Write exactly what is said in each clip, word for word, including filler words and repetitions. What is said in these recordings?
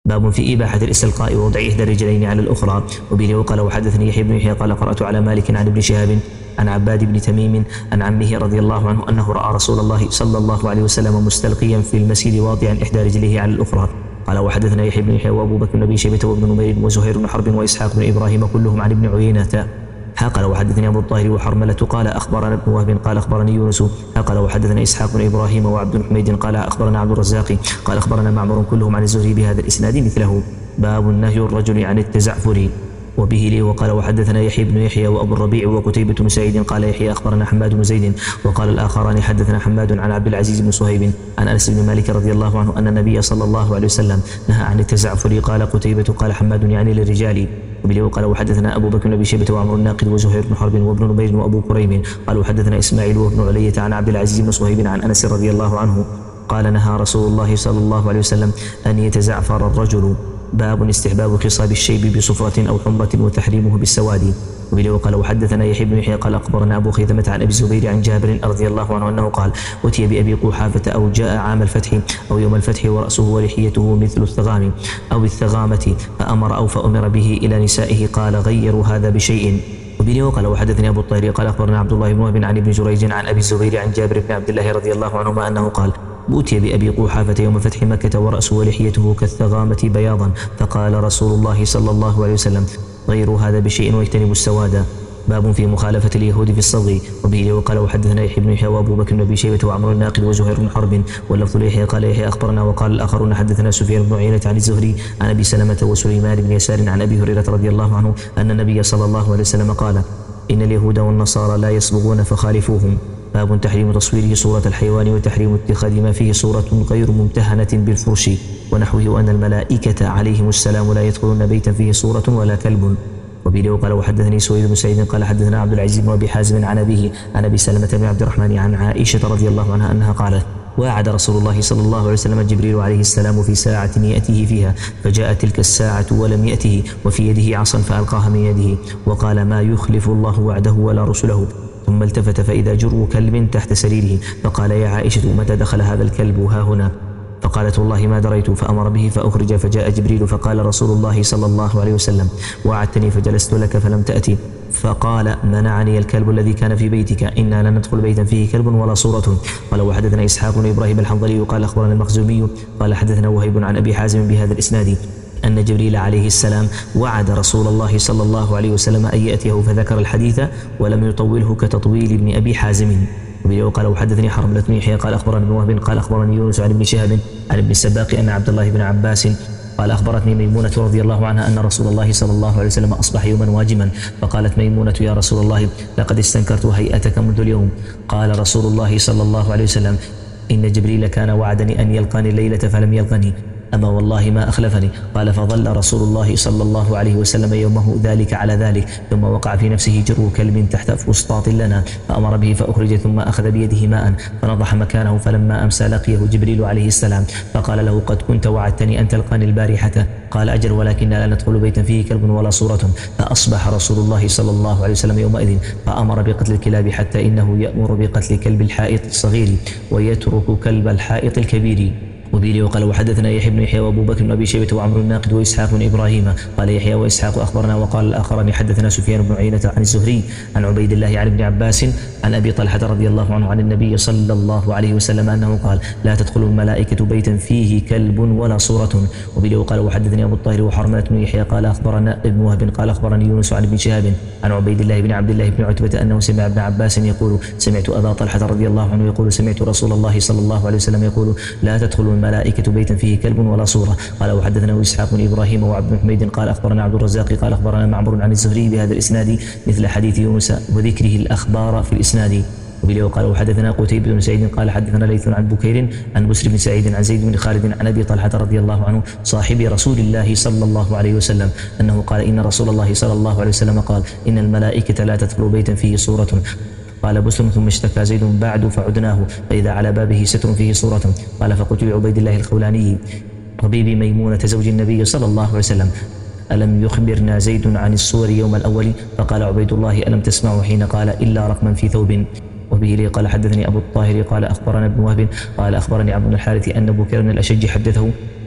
باب في إباحة الاستلقاء ووضع إحدى الرجلين على الأخرى. وبه قال وحدثني يحيى بن يحيى قال قرأت على مالك عن ابن شهاب عن عباد بن تميم عن عمه رضي الله عنه أنه رأى رسول الله صلى الله عليه وسلم مستلقيا في المسجد واضعا إحدى رجليه على الأخرى. قال وحدثنا يحيى بن يحيى وأبو بكر بن أبي شيبة وابن نمير وزهير بن حرب وإسحاق بن إبراهيم كلهم عن ابن عيينة. قال وحدثني أبو الطاهر وحرملة قال أخبرنا ابن وهب قال أخبرني يونس قال وحدثنا إسحاق بن إبراهيم وعبد حميد قال أخبرنا عبد الرزاق قال أخبرنا معمر كلهم عن الزهري بهذا الإسناد مثله. باب نهي الرجل عن التزعفر. وبه لي وقال وحدثنا يحيى بن يحيى وأبو الربيع وقتيبة بن سعيد قال يحيى أخبرنا حماد بن زيد وقال الآخران حدثنا حماد عن عبد العزيز بن صهيب عن أنس بن مالك رضي الله عنه أن النبي صلى الله عليه وسلم نهى عن التزعفر. قال قتيبة قال حماد يعني للرجال. وبه وقال وحدثنا أبو بكر بن أبي شيبة وعمر الناقد وزهير بن حرب وابن نمير وأبو كريم قال وحدثنا إسماعيل وابن علية عن عبد العزيز بن صهيب عن أنس رضي الله عنه قال نهى رسول الله صلى الله عليه وسلم أن يتزعفر الرجل. باب استحباب خصاب الشيب بصفرة أو حمرة وتحريمه بالسواد. وبه وقال وحدثنا يحيى بن يحيى قال أخبرنا أبو خيثمة عن أبي الزبير عن جابر رضي الله عنه أنه قال أتي بأبي قحافة أو جاء عام الفتح أو يوم الفتح ورأسه ولحيته مثل الثغام أو الثغامة فأمر أو فأمر به إلى نسائه قال غيروا هذا بشيء. وبه وقال وحدثني أبو الطاهر قال أخبرنا عبد الله بن وهب عن ابن جريج عن أبي الزبير عن جابر بن عبد الله رضي الله عنهما أنه قال أتي بأبي قحافة يوم فتح مكة ورأسه ولحيته كالثغامة بياضا فقال رسول الله صلى الله عليه وسلم غيروا هذا بشيء واجتنبوا السواد. باب في مخالفة اليهود في الصبغ. وبه وقال وحدثنا يحيى بن يحيى وأبو بكر بن أبي شيبة وعمر الناقد وزهير بن حرب واللفظ ليحيى قال يحيى أخبرنا وقال الآخرون حدثنا سفيان بن عيينة عن الزهري عن أبي سلمة وسليمان بن يسار عن أبي هريرة رضي الله عنه أن النبي صلى الله عليه وسلم قال إن اليهود والنصارى لا يصبغون فخالفوهم. باب تحريم تصويره صورة الحيوان وتحريم اتخاذ ما فيه صورة غير ممتهنة بالفرش ونحوه وأن الملائكة عليهم السلام لا يدخلون بيتا فيه صورة ولا كلب. وبه وقال وحدثني سويد بن سعيد قال حدثنا عبد العزيز بن أبي حازم عن أبيه عن أبي سلمة بن عبد الرحمن عن عائشة رضي الله عنها أنها قالت وعد رسول الله صلى الله عليه وسلم جبريل عليه السلام في ساعة يأتيه فيها فجاءت تلك الساعة ولم يأته وفي يده عصا فألقاها من يده وقال ما يخلف الله وعده ولا رسله. ثم التفت فإذا جرو كلب تحت سريره فقال يا عائشة متى دخل هذا الكلب ها هنا؟ فقالت والله ما دريت. فأمر به فأخرج فجاء جبريل فقال رسول الله صلى الله عليه وسلم وعدتني فجلست لك فلم تأتي فقال منعني الكلب الذي كان في بيتك إنا لن ندخل بيتا فيه كلب ولا صورة. قال وحدثنا إسحاق بن إبراهيم الحنظلي قال أخبرنا المخزومي قال حدثنا وهيب عن أبي حازم بهذا الإسناد أن جبريل عليه السلام وعد رسول الله صلى الله عليه وسلم أن يأتيه فذكر الحديث ولم يطوله كتطويل ابن أبي حازم. وقال وحدثني حرملة بن يحيى قال أخبرني ابن وهب قال أخبرني يونس عن ابن شهاب عن ابن السباق أن عبد الله بن عباس قال أخبرتني ميمونة رضي الله عنها أن رسول الله صلى الله عليه وسلم أصبح يوما واجما فقالت ميمونة يا رسول الله لقد استنكرت هيئتك منذ اليوم. قال رسول الله صلى الله عليه وسلم إن جبريل كان وعدني أن يلقاني الليلة فلم يلقني أما والله ما أخلفني. قال فظل رسول الله صلى الله عليه وسلم يومه ذلك على ذلك ثم وقع في نفسه جرو كلب تحت فسطاط لنا فأمر به فأخرج ثم أخذ بيده ماء فنضح مكانه فلما أمسى لقيه جبريل عليه السلام فقال له قد كنت وعدتني أن تلقاني البارحة. قال أجل ولكن لا ندخل بيتا فيه كلب ولا صورة. فأصبح رسول الله صلى الله عليه وسلم يومئذ فأمر بقتل الكلاب حتى إنه يأمر بقتل كلب الحائط الصغير ويترك كلب الحائط الكبير. وبه وقال وحدثنا يحيى بن يحيى وابو بكر بن ابي شيبه وعمر الناقد واسحاق بن ابراهيم قال يحيى واسحاق اخبرنا وقال الاخران حدثنا سفيان بن عيينة عن الزهري عن عبيد الله عن ابن عباس عن ابي طلحه رضي الله عنه عن النبي صلى الله عليه وسلم انه قال لا تدخل الملائكه بيتا فيه كلب ولا صوره. وبه وقال وحدثني ابو الطاهر وحرملة بن يحيى قال اخبرنا ابن وهب قال اخبرني يونس عن ابن شهاب عن عبيد الله بن عبد الله بن عتبة انه سمع ابن عباس يقول سمعت ابا طلحه رضي الله عنه يقول سمعت رسول الله صلى الله عليه وسلم يقول لا تدخل الملائكه بيتا فيه كلب ولا صورة. قال وحدثنا إسحاق بن إبراهيم وعبد حميد قال أخبرنا عبد الرزاق قال أخبرنا معمر عن الزهري بهذا الإسناد مثل حديث يونس وذكره الأخبار في الإسناد. وبه وقال وحدثنا قتيبة بن سعيد قال حدثنا ليث عن بكير عن بسر بن سعيد عن زيد بن خالد عن أبي طلحة رضي الله عنه صاحب رسول الله صلى الله عليه وسلم أنه قال إن رسول الله صلى الله عليه وسلم قال إن الملائكة لا تدخل بيتا فيه صورة. قال بسر ثم اشتكى زيد بعد فعدناه فإذا على بابه ستر فيه صورة. قال فقلت لعبيد الله الخولاني طبيب ميمونة زوج النبي صلى الله عليه وسلم ألم يخبرنا زيد عن الصور يوم الأول؟ فقال عبيد الله ألم تسمعوا حين قال إلا رقما في ثوب. وبه لي قال حدثني أبو الطاهر قال أخبرنا ابن وهب قال أخبرني عبد الحارث أن بكير الأشج حدثه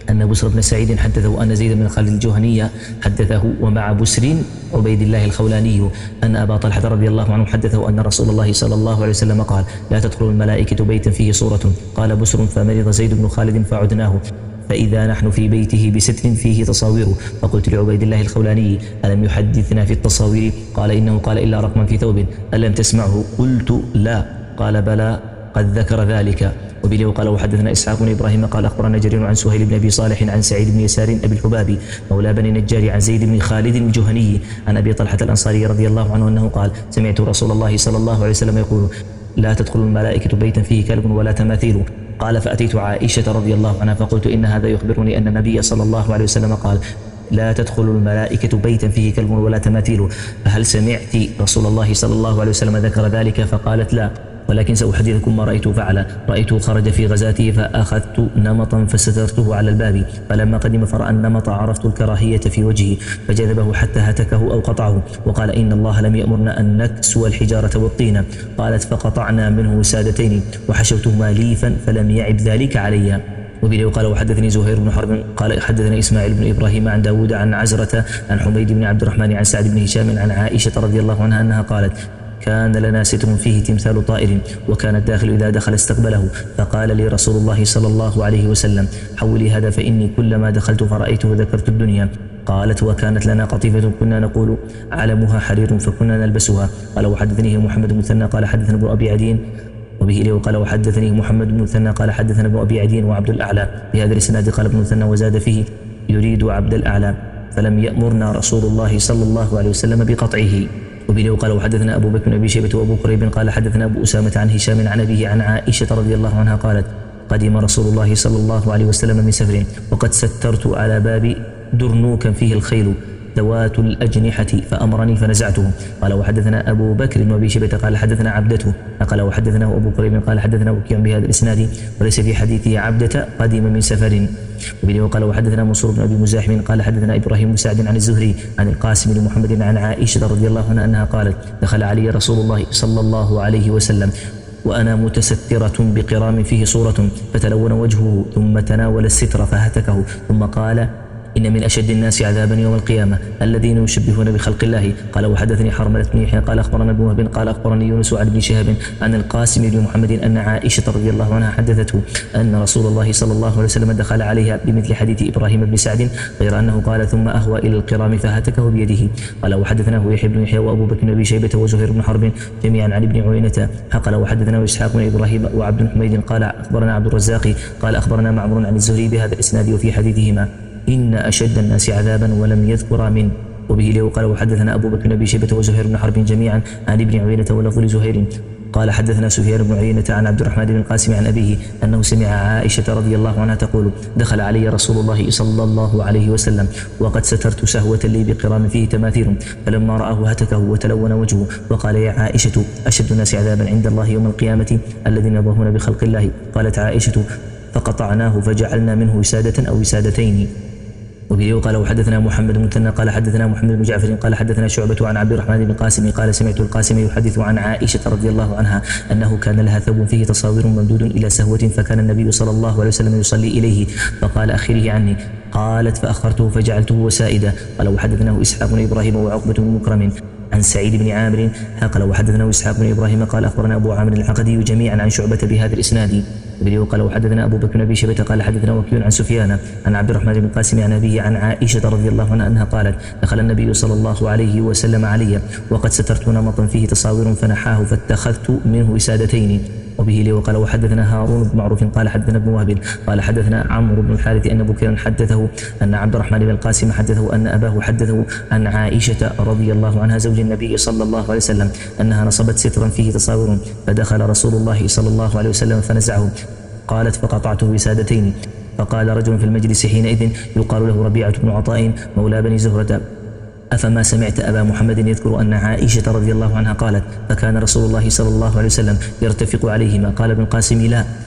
أن بسر بن سعيد حدثه أن زيد بن خالد الجهني حدثه ومع بسر عبيد الله الخولاني أن أبا طلحة رضي الله عنه حدثه أن رسول الله صلى الله عليه وسلم قال: لا تدخل الملائكة بيتا فيه صورة. قال بسر: فمرض زيد بن خالد فعدناه، فإذا نحن في بيته بستر فيه تصاوير، فقلت لعبيد الله الخولاني: ألم يحدثنا في التصاوير؟ قال: إنه قال إلا رقما في ثوب. ألم تسمعه؟ قلت: لا. قال: بلى قد ذكر ذلك. وبه قال: وحدثنا إسحاق بن إبراهيم قال أخبرنا جرير عن سهيل بن أبي صالح عن سعيد بن يسار أبي الحباب مولى بني نجار عن زيد بن خالد الجهني عن أبي طلحة الأنصاري رضي الله عنه أنه قال: سمعت رسول الله صلى الله عليه وسلم يقول: لا تدخل الملائكة بيتا فيه كلب ولا تماثيل. قال: فأتيت عائشة رضي الله عنها فقلت: إن هذا يخبرني أن النبي صلى الله عليه وسلم قال: لا تدخل الملائكة بيتا فيه كلب ولا تماثيل، فهل سمعت رسول الله صلى الله عليه وسلم ذكر ذلك؟ فقالت: لا، ولكن سأحدثكم ما رأيت فعل. رأيته خرج في غزاته فأخذت نمطا فسترته على الباب، فلما قدم فرأى النمط عرفت الكراهية في وجهه فجذبه حتى هتكه أو قطعه، وقال: إن الله لم يأمرنا أن نكسو الحجارة والطين. قالت: فقطعنا منه وسادتين وحشوتهما ليفا فلم يعب ذلك علي. وبه قال: وحدثني زهير بن حرب قال حدثنا إسماعيل بن إبراهيم عن داود عن عزرة عن حميد بن عبد الرحمن عن سعد بن هشام عن عائشة رضي الله عنها أنها قالت: كان لنا ستر فيه تمثال طائر، وكان الداخل إذا دخل استقبله، فقال لي رسول الله صلى الله عليه وسلم: حولي هذا فإني كلما دخلت فرأيته ذكرت الدنيا. قالت: وكانت لنا قطيفة كنا نقول علمها حرير فكنا نلبسها. قال: وحدثني محمد بن مثنى قال حدثنا ابن أبي عدين وبه إليه قال: وحدثني محمد بن مثنى قال حدثنا ابن أبي عدين وعبد الأعلى بهذا الإسناد. قال ابن مثنى: وزاد فيه يريد عبد الأعلى، فلم يأمرنا رسول الله صلى الله عليه وسلم بقطعه. وبه قال: وحدثنا أبو بكر بن أبي شيبة وأبو كريب قال حدثنا أبو أسامة عن هشام عن أبيه عن عائشة رضي الله عنها قالت: قدم رسول الله صلى الله عليه وسلم من سفر وقد سترت على باب درنوكا فيه الخيل ذوات الأجنحة فأمرني فنزعته. قال: وحدثنا أبو بكر بن أبي شيبة قال حدثنا عبدته قال وحدثنا أبو كريب قال حدثنا وكيع بهذا الإسناد وليس في حديثه عبدة قدم من سفر. وبه قال: وحدثنا منصور بن أبي مزاحم قال حدثنا إبراهيم بن سعد عن الزهري عن القاسم بن محمد عن عائشة رضي الله عنها أنها قالت: دخل علي رسول الله صلى الله عليه وسلم وأنا متسترة بقرام فيه صورة، فتلون وجهه ثم تناول الستر فهتكه، ثم قال: إن من أشد الناس عذابا يوم القيامة الذين يشبهون بخلق الله. قال: وحدثني حرملة بن يحيى قال أخبرنا ابن وهب قال أخبرني يونس عن ابن شهاب عن القاسم بن محمد أن عائشة رضي الله عنها حدثته أن رسول الله صلى الله عليه وسلم دخل عليها بمثل حديث إبراهيم بن سعد، غير أنه قال: ثم أهوى إلى القرام فهتكه بيده. قال: وحدثناه يحيى بن يحيى وأبو بكر بن أبي شيبة وزهير بن حرب جميعا عن ابن عيينة. قال: وحدثنا إسحاق بن إبراهيم وعبد حميد قال أخبرنا عبد الرزاق قال أخبرنا معمر عن الزهري بهذا الإسناد وفي حديثهما إن أشد الناس عذابا ولم يذكر من. وبه له قال: وحدثنا أبو بكر بن أبي شيبة وزهير بن حرب جميعا عن ابن عيينة ولفظ لزهير قال حدثنا سفيان بن عيينة عن عبد الرحمن بن القاسم عن أبيه أنه سمع عائشة رضي الله عنها تقول: دخل علي رسول الله صلى الله عليه وسلم وقد سترت سهوة لي بقرام فيه تماثيل، فلما رآه هتكه وتلون وجهه وقال: يا عائشة أشد الناس عذابا عند الله يوم القيامة الذين يضاهون بخلق الله. قالت عائشة: فقطعناه فجعلنا منه وسادة أو وسادتين. وبه قال: وحدثنا محمد بن مثنى قال حدثنا محمد بن جعفر قال حدثنا شعبة عن عبد الرحمن بن القاسم قال: سمعت القاسم يحدث عن عائشة رضي الله عنها أنه كان لها ثوب فيه تصاوير ممدود إلى سهوة، فكان النبي صلى الله عليه وسلم يصلي إليه فقال: أخره عني. قالت: فأخرته فجعلته وسائدا. قال: وحدثناه إسحاق بن إبراهيم وعقبة بن مكرم عن سعيد بن عامر قال: وحدثنا إسحاق بن إبراهيم قال أخبرنا أبو عامر العقدي جميعا عن شعبة بهذا الإسناد. وبه قال: وحدثنا أبو بكر بن أبي شيبة قال حدثنا وكيع عن سفيان عن عبد الرحمن بن القاسم عن أبيه عن عائشة رضي الله عنها أنها قالت: دخل النبي صلى الله عليه وسلم علي وقد سترت نمطا فيه تصاوير فنحاه فاتخذت منه وسادتين. وبه لي وقال: وحدثنا هارون بن معروف قال حدثنا ابن وهب قال حدثنا عمرو بن الحارث أن بكيرا حدثه أن عبد الرحمن بن القاسم حدثه أن أباه حدثه عن عائشة رضي الله عنها زوج النبي صلى الله عليه وسلم أنها نصبت سترا فيه تصاوير فدخل رسول الله صلى الله عليه وسلم فنزعه. قالت: فقطعته وسادتين. فقال رجل في المجلس حينئذ يقال له ربيعة بن عطاء مولى بني زهرة: أفما سمعت أبا محمد يذكر أن عائشة رضي الله عنها قالت: فكان رسول الله صلى الله عليه وسلم يرتفق عليهما؟ قال ابن القاسم: لا.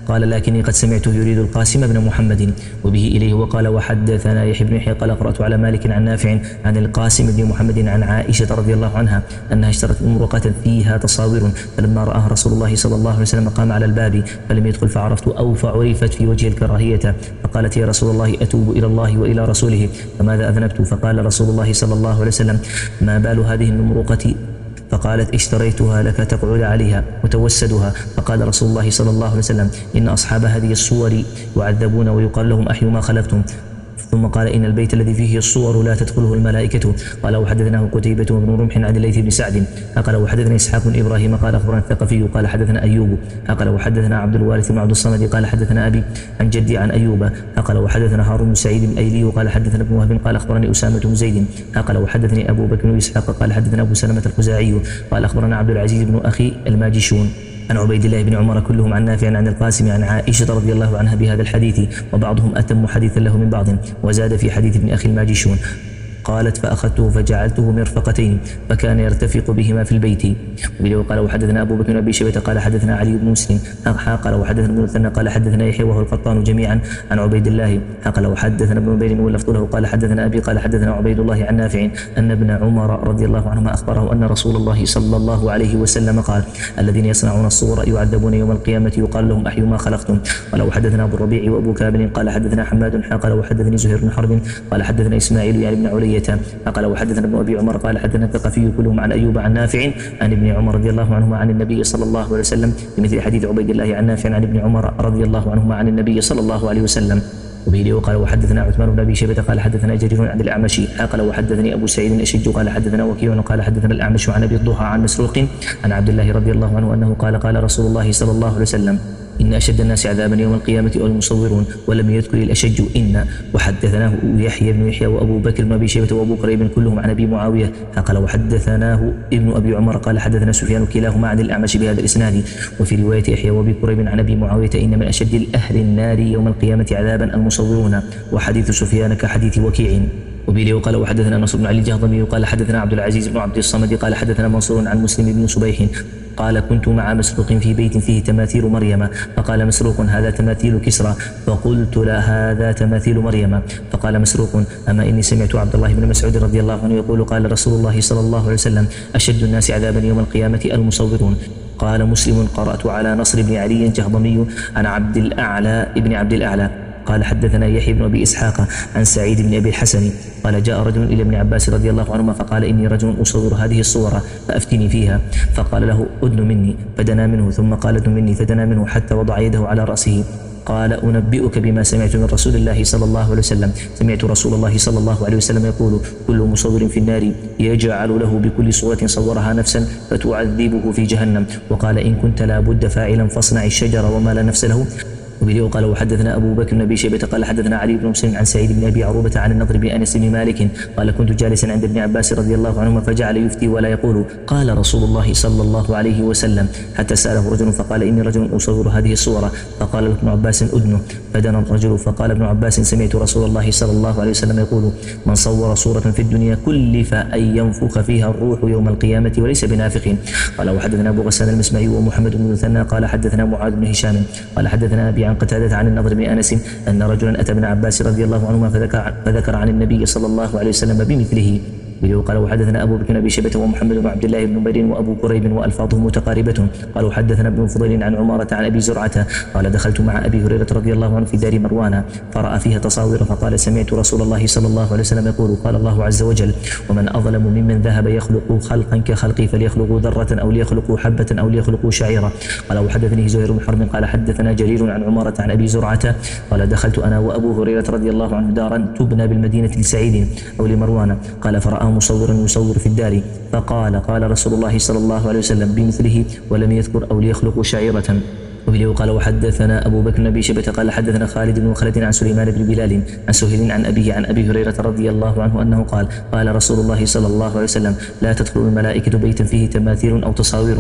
قال لكني قد سمعته يريد القاسم بن محمد وبه إليه. وقال وحدثنا يحيى بن يحيى قال قرأت على مالك عن نافع عن القاسم بن محمد عن عائشة رضي الله عنها أنها اشترت امرقة فيها تصاوير، فلما رآها رسول الله صلى الله عليه وسلم قام على الباب فلم يدخل، فعرفت أو فعرفت في وجه الكراهية، فقالت يا رسول الله أتوب إلى الله وإلى رسوله فماذا أذنبت؟ فقال رسول الله صلى الله عليه وسلم ما بال هذه النمرقة؟ فقالت اشتريتها لك تقعد عليها وتوسدها. فقال رسول الله صلى الله عليه وسلم إن أصحاب هذه الصور يعذبون ويقال لهم أحيوا ما خلقتم. ثم قال إن البيت الذي فيه الصور لا تدخله الملائكة. قال وحدثناه قتيبة بن رمح عن الليث بن سعد قال وحدثنا إسحاق بن إبراهيم قال أخبرنا الثقفي قال حدثنا أيوب قال وحدثنا عبد الوارث بن عبد الصمد قال حدثنا أبي عن جدي عن أيوب قال وحدثنا هارون بن سعيد الأيلي قال حدثنا ابن وهب قال أخبرني أسامة بن زيد قال وحدثني أبو بكر بن إسحاق قال حدثنا أبو سلمة الخزاعي قال أخبرنا عبد العزيز بن أخي الماجشون عن عبيد الله بن عمر كلهم عن نافع عن القاسم عن عائشة رضي الله عنها بهذا الحديث، وبعضهم أتم حديثا له من بعض. وزاد في حديث ابن أخي الماجشون قالت فأخذته فجعلته مرفقتين فكان يرتفق بهما في البيت. وقال وحدثنا أبو بكر بن أبي شيبة قال حدثنا علي بن مسلم قال وحدثنا ابن مثنى قال حدثنا يحيى وهو القطان جميعا عن عبيد الله قال وحدثنا ابن نبيل واللفظ له قال حدثنا أبي قال حدثنا عبيد الله عن نافع أن ابن عمر رضي الله عنهما أخبره أن رسول الله صلى الله عليه وسلم قال الذين يصنعون الصور يعذبون يوم القيامة يقال لهم أحيوا ما خلقتم. قال وحدثنا أبو الربيع وأبو كامل قال حدثنا حماد قال وحدثني زهير بن حرب قال حدثنا إسماعيل يعني بن علية قال وحدثنا ابن أبي عمر قال حدثنا الثقفي كلهم عن أيوب عن نافع عن ابن عمر رضي الله عنهما عن النبي صلى الله عليه وسلم بمثل حديث عبيد الله عن نافع عن ابن عمر رضي الله عنهما عن النبي صلى الله عليه وسلم. وبه وقال وحدثنا عثمان بن أبي شيبة قال حدثنا جرير عن الأعمش قال وحدثني أبو سعيد الأشج قال حدثنا وكيع قال حدثنا الأعمش عن أبي الضحى عن مسروق عن عبد الله رضي الله عنه أنه قال قال رسول الله صلى الله عليه وسلم إن أشد الناس عذابا يوم القيامة المصورون، ولم يذكر الأشج إن. وحدثناه يحيى بن يحيى وأبو بكر بن أبي شيبة وأبو كريب كلهم عن أبي معاوية قال وحدثناه ابن أبي عمر قال حدثنا سفيان كلاهما عن الأعمش بهذا الإسناد. وفي رواية يحيى وأبي كريب عن أبي معاوية إن من أشد الأهل النار يوم القيامة عذابا المصورون، وحديث سفيان كحديث وكيع. وبه وقال وحدثنا نصر بن علي الجهضمي قال حدثنا عبد العزيز بن عبد الصمد قال حدثنا منصور عن مسلم بن صبيح قال كنت مع مسروق في بيت فيه تماثيل مريم، فقال مسروق هذا تماثيل كسرى، فقلت لا هذا تماثيل مريم. فقال مسروق أما إني سمعت عبد الله بن مسعود رضي الله عنه يقول قال رسول الله صلى الله عليه وسلم أشد الناس عذابا يوم القيامة المصورون. قال مسلم قرأت على نصر بن علي الجهضمي عن عبد الأعلى ابن عبد الأعلى قال حدثنا يحيى بن أبي إسحاق عن سعيد بن أبي الحسن قال جاء رجل إلى ابن عباس رضي الله عنهما فقال إني رجل أصور هذه الصور فأفتني فيها، فقال له أدن مني فدنا منه، ثم قال ادن مني فدنا منه حتى وضع يده على رأسه. قال أنبئك بما سمعت من رسول الله صلى الله عليه وسلم، سمعت رسول الله صلى الله عليه وسلم يقول كل مصور في النار يجعل له بكل صورة صورها نفسا فتعذبه في جهنم. وقال إن كنت لا بد فاعلا فاصنع الشجر وما لا نفس له. وبه قال وحدثنا أبو بكر بن أبي شيبة قال حدثنا علي بن مسلم عن سعيد بن أبي عروبة عن النضر بن أنس بن مالك قال كنت جالسا عند ابن عباس رضي الله عنهما فجعل يفتي ولا يقول قال رسول الله صلى الله عليه وسلم، حتى سأله رجل فقال إني رجل أصور هذه الصورة، فقال له ابن عباس أدنه، فدنا الرجل فقال ابن عباس سمعت رسول الله صلى الله عليه وسلم يقول من صور صورة في الدنيا كلف أن ينفخ فيها الروح يوم القيامة وليس بنافخ. قال وحدثنا أبو غسان المسمعي ومحمد بن مثنى قال حدثنا معاذ بن هشام قال حدثنا أبي عن قتادة عن النضر بن أنس أن رجلا أتى ابن عباس رضي الله عنهما فذكر, فذكر عن النبي صلى الله عليه وسلم بمثله. قال وحدثنا أبو بكر بن أبي شيبة ومحمد بن عبد الله بن نمير وأبو كريب وألفاظهم متقاربة. قالوا حدثنا ابن فضيل عن عمارة عن أبي زرعة قال دخلت مع أبي هريرة رضي الله عنه في دار مروان فرأى فيها تصاوير فقال سمعت رسول الله صلى الله عليه وسلم يقول قال الله عز وجل ومن أظلم ممن ذهب يخلق خلقا كخلقي فليخلقوا ذرة أو ليخلقوا حبة أو ليخلقوا شعيرة. قال وحدثني زهير بن حرب قال حدثنا جرير عن عمارة عن أبي زرعة قال دخلت أنا وأبو هريرة رضي الله عنه دارا تبنى بالمدينة لسعيد أو لمروان قال فرآه مصورا يصور في الدار فقال قال رسول الله صلى الله عليه وسلم بمثله ولم يذكر أو ليخلقوا شعيرة. وبه قال وحدثنا أبو بكر بن أبي شيبة قال حدثنا خالد بن خالد عن سليمان بن بلال عن سهيل عن أبيه عن أبي هريرة رضي الله عنه أنه قال قال رسول الله صلى الله عليه وسلم لا تدخل الملائكة بيتا فيه تماثيل أو تصاوير.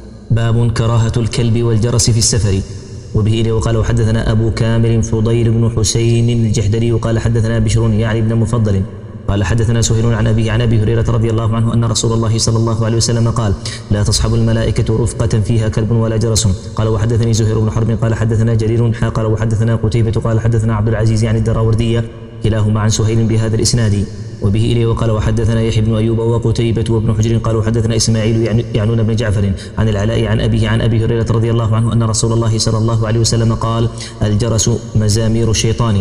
باب كراهة الكلب والجرس في السفر. وبه وقال وحدثنا أبو كامل فضيل بن حسين الجحدري قال حدثنا بشر يعني بن مفضل قال حدثنا سهيل عن أبيه عن أبي هريرة رضي الله عنه أن رسول الله صلى الله عليه وسلم قال لا تصحب الملائكة رفقة فيها كلب ولا جرس. قال وحدثني زهير بن حرب قال حدثنا جرير قال وحدثنا قتيبة قال حدثنا عبد العزيز عن الدراوردية كلاهما عن سهيل بهذا الإسناد وبه إليه. وقال وحدثنا يحيى بن أيوب وقتيبة وابن حجر قال وحدثنا إسماعيل يعنون بن جعفر عن العلاء عن أبيه عن أبي هريرة رضي الله عنه أن رسول الله صلى الله عليه وسلم قال الجرس مزامير الشيطان.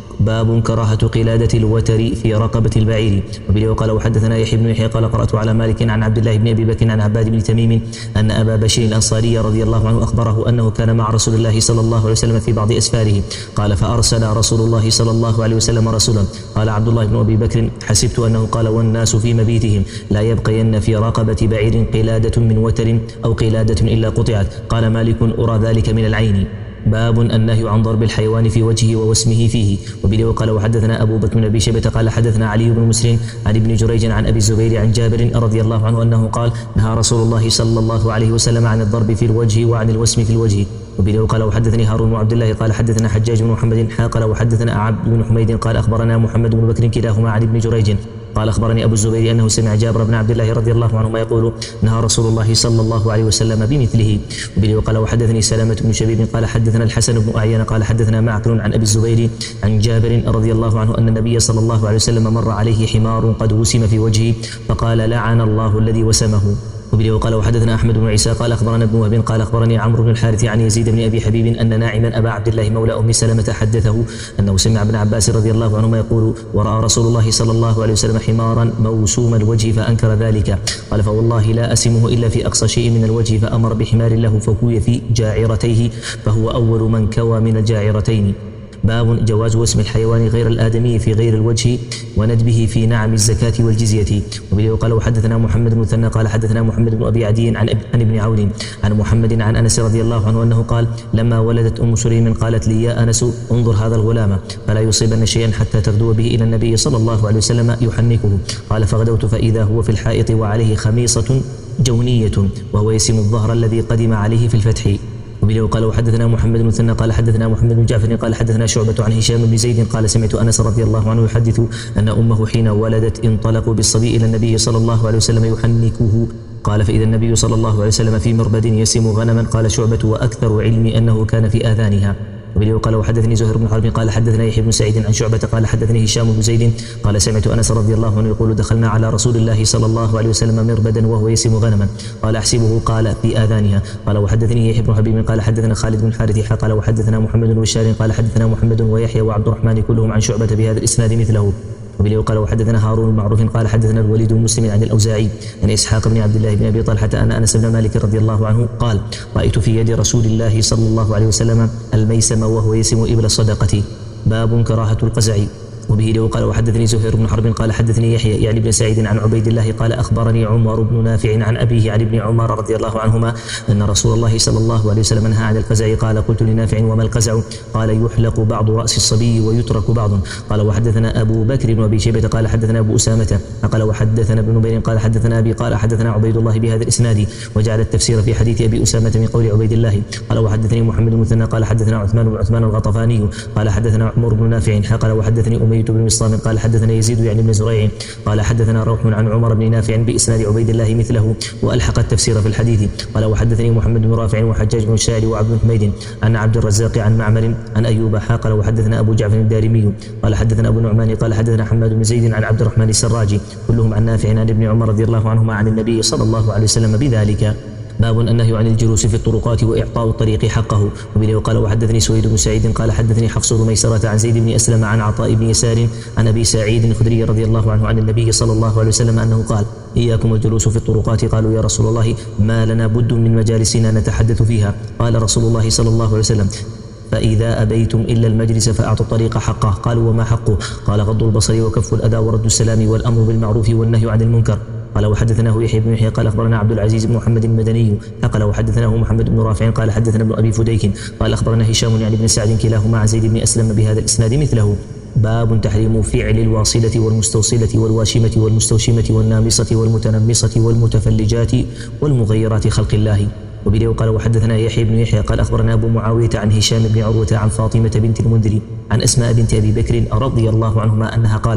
باب كراهة قلادة الوتر في رقبة البعير. وبه قال وحدثنا يحيى بن يحيى قال قرأت على مالك عن عبد الله بن أبي بكر عن عباد بن تميم أن أبا بشير الأنصاري رضي الله عنه أخبره أنه كان مع رسول الله صلى الله عليه وسلم في بعض أسفاره. قال فأرسل رسول الله صلى الله عليه وسلم رسولا. قال عبد الله بن أبي بكر حسبت أنه قال والناس في مبيتهم لا يبقين في رقبة بعير قلادة من وتر أو قلادة إلا قطعت. قال مالك أرى ذلك من العين. باب النهي عن ضرب الحيوان في وجهه ووسمه فيه. وبه قال وحدثنا أبو بكر بن أبي شيبة قال حدثنا علي بن مسلم عن ابن جريج عن أبي الزبير عن جابر رضي الله عنه أنه قال نهى رسول الله صلى الله عليه وسلم عن الضرب في الوجه وعن الوسم في الوجه. وبه قال وحدثني هارون بن عبد الله قال حدثنا حجاج بن محمد قال وحدثنا عبد بن حميد قال أخبرنا محمد بن بكر كلاهما عن ابن جريج قال أخبرني أبو الزبير أنه سمع جابر بن عبد الله رضي الله عنهما يقول نهى رسول الله صلى الله عليه وسلم بمثله. وبه قال وحدثني سلامة بن شبيب قال حدثنا الحسن بن أعين قال حدثنا معقل عن أبي الزبير عن جابر رضي الله عنه أن النبي صلى الله عليه وسلم مر عليه حمار قد وسم في وجهه فقال لعن الله الذي وسمه. وبه قال وحدثنا أحمد بن عيسى قال أخبرنا ابن وهب قال أخبرني عمرو بن الحارث عن يزيد بن أبي حبيب أن ناعما أبا عبد الله مولى أم سلمة حدثه أنه سمع ابن عباس رضي الله عنهما يقول ورأى رسول الله صلى الله عليه وسلم حمارا موسوم الوجه فأنكر ذلك. قال فوالله لا أسمه إلا في أقصى شيء من الوجه فأمر بحمار له فكوي في جاعرتيه فهو أول من كوى من الجاعرتين. باب جواز وسم الحيوان غير الآدمي في غير الوجه وندبه في نعم الزكاة والجزية. وبه قال وحدثنا محمد بن مثنى قال حدثنا محمد بن أبي عدي عن ابن عون عن محمد عن أنس رضي الله عنه أنه قال لما ولدت أم سليم قالت لي يا أنس انظر هذا الغلام فلا يصيبن شيئا حتى تغدو به إلى النبي صلى الله عليه وسلم يحنكه. قال فغدوت فإذا هو في الحائط وعليه خميصة جونية وهو يسم الظهر الذي قدم عليه في الفتح. وبه قال وحدثنا محمد بن مثنى قال حدثنا محمد بن جعفر قال حدثنا شعبة عن هشام بن زيد قال سمعت أنس رضي الله عنه يحدث أن أمه حين ولدت انطلقوا بالصبي إلى النبي صلى الله عليه وسلم يحنكه. قال فإذا النبي صلى الله عليه وسلم في مربد يسم غنما. قال شعبة وأكثر علمي أنه كان في آذانها. وبه قال وحدثني زهير بن حرب قال حدثنا يحيى بن سعيد عن شعبة قال حدثني هشام بن زيد قال سمعت أنس رضي الله عنه يقول دخلنا على رسول الله صلى الله عليه وسلم مربدا وهو يسم غنما. قال أحسبه قال في آذانها. قال وحدثني يحيى بن حبيب قال حدثنا خالد بن حارث قال وحدثنا محمد بن بشار قال حدثنا محمد ويحيى وعبد الرحمن كلهم عن شعبة بهذا الإسناد مثله. وبه قال وحدثنا هارون المعروف قال حدثنا الوليد بن مسلم عن الأوزاعي عن إسحاق بن عبد الله بن أبي طلحة أن أنس بن مالك رضي الله عنه قال رأيت في يد رسول الله صلى الله عليه وسلم الميسم وهو يسم إبل الصدقة. باب كراهة القزع. وبه قال وحدثني زهير بن حرب قال حدثني يحيى يعني بن سعيد عن عبيد الله قال أخبرني عمر بن نافع عن أبيه عن ابن عمر رضي الله عنهما أن رسول الله صلى الله عليه وسلم نهى عن القزع. قال قلت لنافع وما القزع؟ قال يحلق بعض رأس الصبي ويترك بعض. قال وحدثنا أبو بكر بن أبي شيبة قال حدثنا أبو أسامة قال وحدثنا ابن نمير قال حدثنا أبي قال حدثنا عبيد الله بهذا الإسناد وجعل التفسير في حديث أبي أسامة من قول عبيد الله. قال وحدثني محمد بن مثنى قال حدثنا عثمان بن عثمان الغطفاني قال حدثنا عمر بن نافع قال وحدثني أمية بن مصطفى قال حدثنا يزيد يعني بن زريع قال حدثنا روح عن عمر بن نافع بإسناد عبيد الله مثله وألحق التفسير في الحديث. قال وحدثني محمد بن رافع وحجاج بن الشاعر وعبد بن حميد عن عبد الرزاق عن معمر عن أيوب قال وحدثنا أبو جعفر الدارمي قال حدثنا أبو نعمان قال حدثنا حماد بن زيد عن عبد الرحمن السراجي كلهم عن نافع عن ابن عمر رضي الله عنهما عن النبي صلى الله عليه وسلم بذلك. باب النهي عن الجلوس في الطرقات وإعطاء الطريق حقه. وبه قال وحدثني سويد بن سعيد قال حدثني حفص بن ميسرة عن زيد بن أسلم عن عطاء بن يسار عن أبي سعيد الخدري رضي الله عنه عن النبي صلى الله عليه وسلم أنه قال إياكم الجلوس في الطرقات. قالوا يا رسول الله ما لنا بد من مجالسنا نتحدث فيها. قال رسول الله صلى الله عليه وسلم فإذا أبيتم إلا المجلس فأعطوا الطريق حقه. قالوا وما حقه؟ قال غض البصر وكف الأذى ورد السلام والأمر بالمعروف والنهي عن المنكر. قال وحدثناه يحيى بن يحيى قال أخبرنا عبد العزيز بن محمد المدني قال وحدثناه محمد بن رافع قال حدثنا ابن أبي فديك قال أخبرنا هشام يعني بن سعد كلاهما عن زيد بن أسلم بهذا الإسناد مثله. باب تحريم فعل الواصلة والمستوصلة والواشمة والمستوشمة والنامصة والمتنمصة والمتفلجات والمغيرات خلق الله. وبه قال وحدثنا يحيى بن يحيى قال أخبرنا أبو معاوية عن هشام بن عروة عن فاطمة بنت المنذر عن أسماء بنت أبي بكر رضي الله عنهما أنها قالت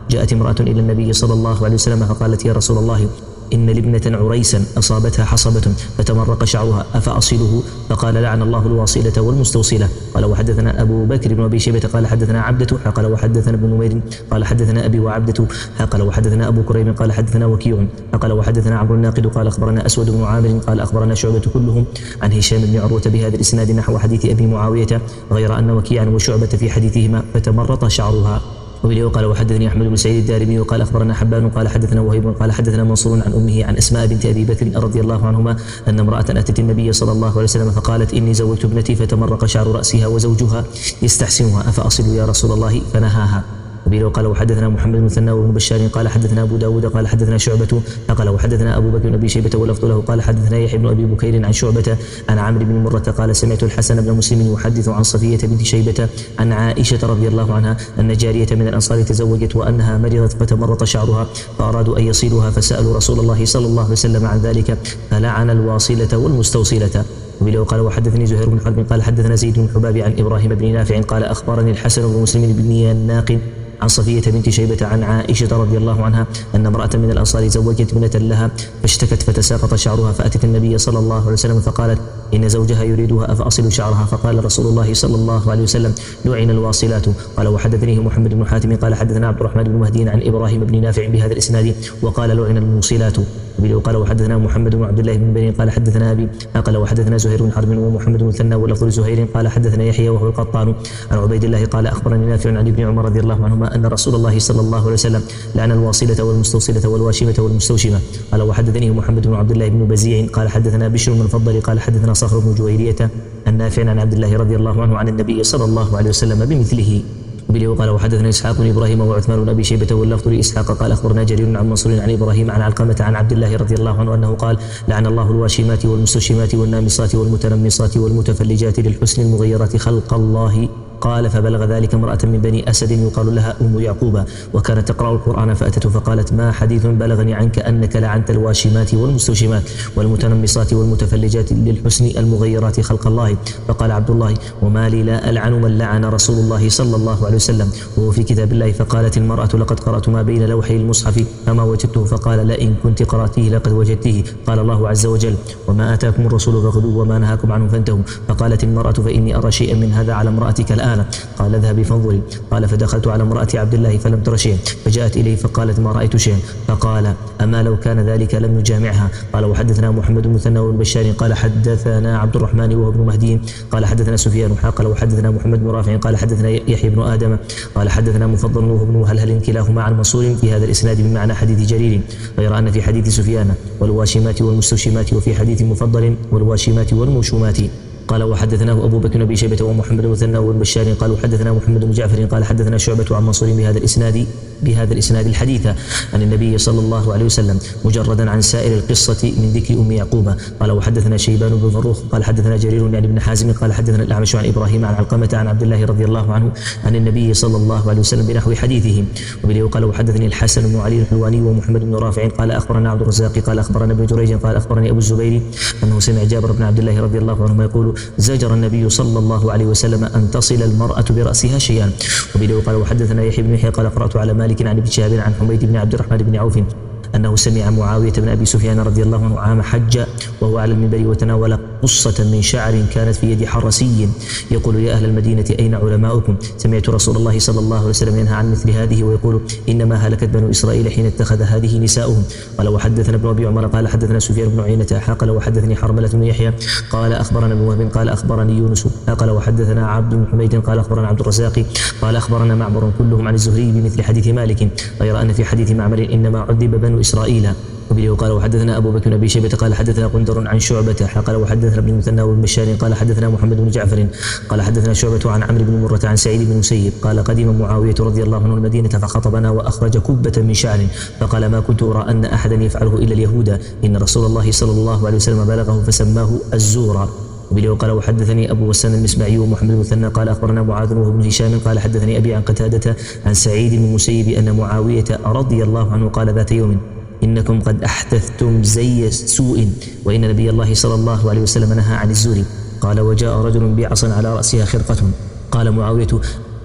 جاءت امرأة إلى النبي صلى الله عليه وسلم فقالت: يا رسول الله، إن لابنة عريسا أصابتها حصبة فتمرق شعرها أفأصله؟ فقال: لعن الله الواصلة والمستوصلة. قال: وحدثنا أبو بكر بن أبي شيبة قال حدثنا عبدة قال وحدثنا ابن نمير قال حدثنا أبي وعبدة قال وحدثنا أبو كريم قال حدثنا وكيع قال وحدثنا عمرو الناقد قال أخبرنا أسود بن عامر قال أخبرنا شعبة كلهم عن هشام بن عروة بهذا الإسناد نحو حديث أبي معاوية، غير أن وكيعا وشعبة في حديثهما فتمرط شعرها. وبه قال وحدثني أحمد بن سعيد الدارمي وقال أخبرنا حبان قال حدثنا وهيب قال حدثنا منصور عن أمه عن أسماء بنت أبي بكر رضي الله عنهما أن امرأة أتت النبي صلى الله عليه وسلم فقالت: إني زوجت ابنتي فتمرق شعر رأسها وزوجها يستحسنها أفأصل يا رسول الله؟ فنهاها. وبه قال وحدثنا محمد بن مثنى وابن بشار قال حدثنا أبو داود قال حدثنا شعبة قال وحدثنا أبو بكر بن أبي شيبة واللفظ له قال حدثنا يحيى بن أبي بكير عن شعبة عن عمرو بن مرة قال سمعت الحسن بن مسلم يحدث عن صفية بنت شيبة عن عائشة رضي الله عنها أن جارية من الأنصار تزوجت وأنها مرضت فتمرط شعرها فأرادوا أن يصيلوها فسألوا رسول الله صلى الله عليه وسلم عن ذلك فلعن الواصلة والمستوصلة. وبه قال وحدثني زهير بن حرب قال حدثنا زيد بن حباب عن إبراهيم بن نافع قال أخبرني الحسن بن مسلم بن الناقد عن صفية بنت شيبة عن عائشة رضي الله عنها أن امرأة من الأنصار زوجت ابنة لها فاشتكت فتساقط شعرها فأتت النبي صلى الله عليه وسلم فقالت: إن زوجها يريدها أفأصل شعرها؟ فقال رسول الله صلى الله عليه وسلم: لعن الواصلات. قال وحدثنيه محمد بن حاتم قال حدثنا عبد الرحمن بن مهدي عن إبراهيم بن نافع بهذا الإسناد وقال: لعن الموصلات. وبه قال وحدثنا محمد بن عبد الله بن بنين قال حدثنا أبي قال وحدثنا زهير بن حرب ومحمد بن مثنى ولفظ زهير قال حدثنا يحيى وهو القطان عن عبيد الله قال أخبرني نافع عن ابن عمر رضي الله عنهما أن رسول الله صلى الله عليه وسلم لعن الواصلة والمستوصلة والواشمة والمستوشمة. قال وحدثني محمد بن عبد الله بن بزيع قال حدثنا بشر بن الفضل قال حدثنا صخر بن جويرية النافع عن عبد الله رضي الله عنه عن النبي صلى الله عليه وسلم بمثله. وبه قال وحدثنا إسحاق بن إبراهيم وعثمان بن أبي شيبة واللفظ لإسحاق قال أخبرنا جرير عن منصور عن إبراهيم عن علقمة عن عبد الله رضي الله عنه أنه قال: لعن الله الواشمات والمستوشمات والنامصات والمتنمصات والمتفلجات للحسن المغيرات خلق الله. قال فبلغ ذلك امرأة من بني أسد يقال لها أم يعقوب وكانت تقرأ القرآن فأتت فقالت: ما حديث بلغني عنك أنك لعنت الواشمات والمستوشمات والمتنمصات والمتفلجات للحسن المغيرات خلق الله. فقال عبد الله: وما لي لا ألعن من لعن رسول الله صلى الله عليه وسلم وهو في كتاب الله. فقالت المرأة: لقد قرأت ما بين لوحي المصحف فما وجدته. فقال: لئن كنت قرأتيه لقد وجدته. قال الله عز وجل: وما آتاكم الرسول فخذوه وما نهاكم عنه فانتهوا. فقالت المرأة: فإني أرى شيئا من هذا على امرأتك الآن. قال: اذهبي فانظري. قال فدخلت على امرأة عبد الله فلم تر شيئا فجاءت إليه فقالت: ما رأيت شيئا. فقال: أما لو كان ذلك لم نجامعها. قال وحدثنا محمد بن مثنى بن بشار قال حدثنا عبد الرحمن وهو ابن مهدي قال حدثنا سفيان قال وحدثنا محمد بن رافع قال حدثنا يحيى بن آدم قال حدثنا مفضل وهو ابن هلهل كلاهما عن منصور في هذا الإسناد بمعنى حديث جرير، غير أن في حديث سفيان والواشمات والمستوشمات وفي حديث مفضل والواشمات والموشومات. قال وحدثناه أبو بكر بن شيبة ومحمد بن مثنى وابن بشار قال وحدثنا محمد بن جعفر قال حدثنا شعبة عن منصور بهذا الإسناد بهذا الإسناد الحديث عن النبي صلى الله عليه وسلم مجردا عن سائر القصة من ذكر أم يعقوب. قال وحدثنا شيبان بن فروخ قال حدثنا جرير يعني بن حازم قال حدثنا الأعمش عن إبراهيم عن علقمة عن عبد الله رضي الله عنه عن النبي صلى الله عليه وسلم بنحو حديثهم. وبه قال وحدثني الحسن بن علي الحلواني ومحمد بن رافع قال أخبرنا عبد الرزاق قال أخبرنا ابن جريج قال أخبرني أبو الزبير أنه سمع جابر بن عبد الله رضي الله عنهما يقول: زجر النبي صلى الله عليه وسلم أن تصل المرأة برأسها شيئا. وبه قال وحدثنا يحيى بن يحيى قال قرأت على مالك عن ابن شهاب عن حميد بن عبد الرحمن بن عوف أنه سمع معاوية بن أبي سفيان رضي الله عنه عام حج وهو على المنبر وتناول قصة من شعر كانت في يد حرسي يقول: يا أهل المدينة أين علماؤكم؟ سمعت رسول الله صلى الله عليه وسلم ينهى عن مثل هذه ويقول: إنما هلكت بنو إسرائيل حين اتخذ هذه نساؤهم. قال وحدثنا ابن أبي عمر قال حدثنا سفيان بن عيينة قال وحدثني حرملة بن يحيى قال أخبرنا ابن وهب قال أخبرني يونس قال وحدثنا عبد بن حميد قال أخبرنا عبد الرزاق قال أخبرنا معمر كلهم عن الزهري بمثل حديث مالك، غير أن في حديث معمر إنما عذب بنو إسرائيل. وبه قال وحدثنا أبو بكر بن أبي شيبة قال حدثنا قندر عن شعبة قال وحدثنا ابن المثنى وابن بشار قال حدثنا محمد بن جعفر قال حدثنا شعبة عن عمرو بن مرة عن سعيد بن مسيب قال: قدم معاوية رضي الله عنه المدينة فخطبنا وأخرج كبة من شعر فقال: ما كنت أرى أن أحدا يفعله إلا اليهود، إن رسول الله صلى الله عليه وسلم بلغه فسماه الزور. وبه قال وحدثني أبو غسان المسمعي ومحمد بن مثنى قال أخبرنا معاذ وهو ابن هشام قال حدثني أبي عن قتادة عن سعيد بن مسيب أن معاوية رضي الله عنه قال ذات يوم: إنكم قد أحدثتم زي سوء وإن نبي الله صلى الله عليه وسلم نهى عن الزور. قال وجاء رجل بعصا على رأسها خرقة. قال معاوية: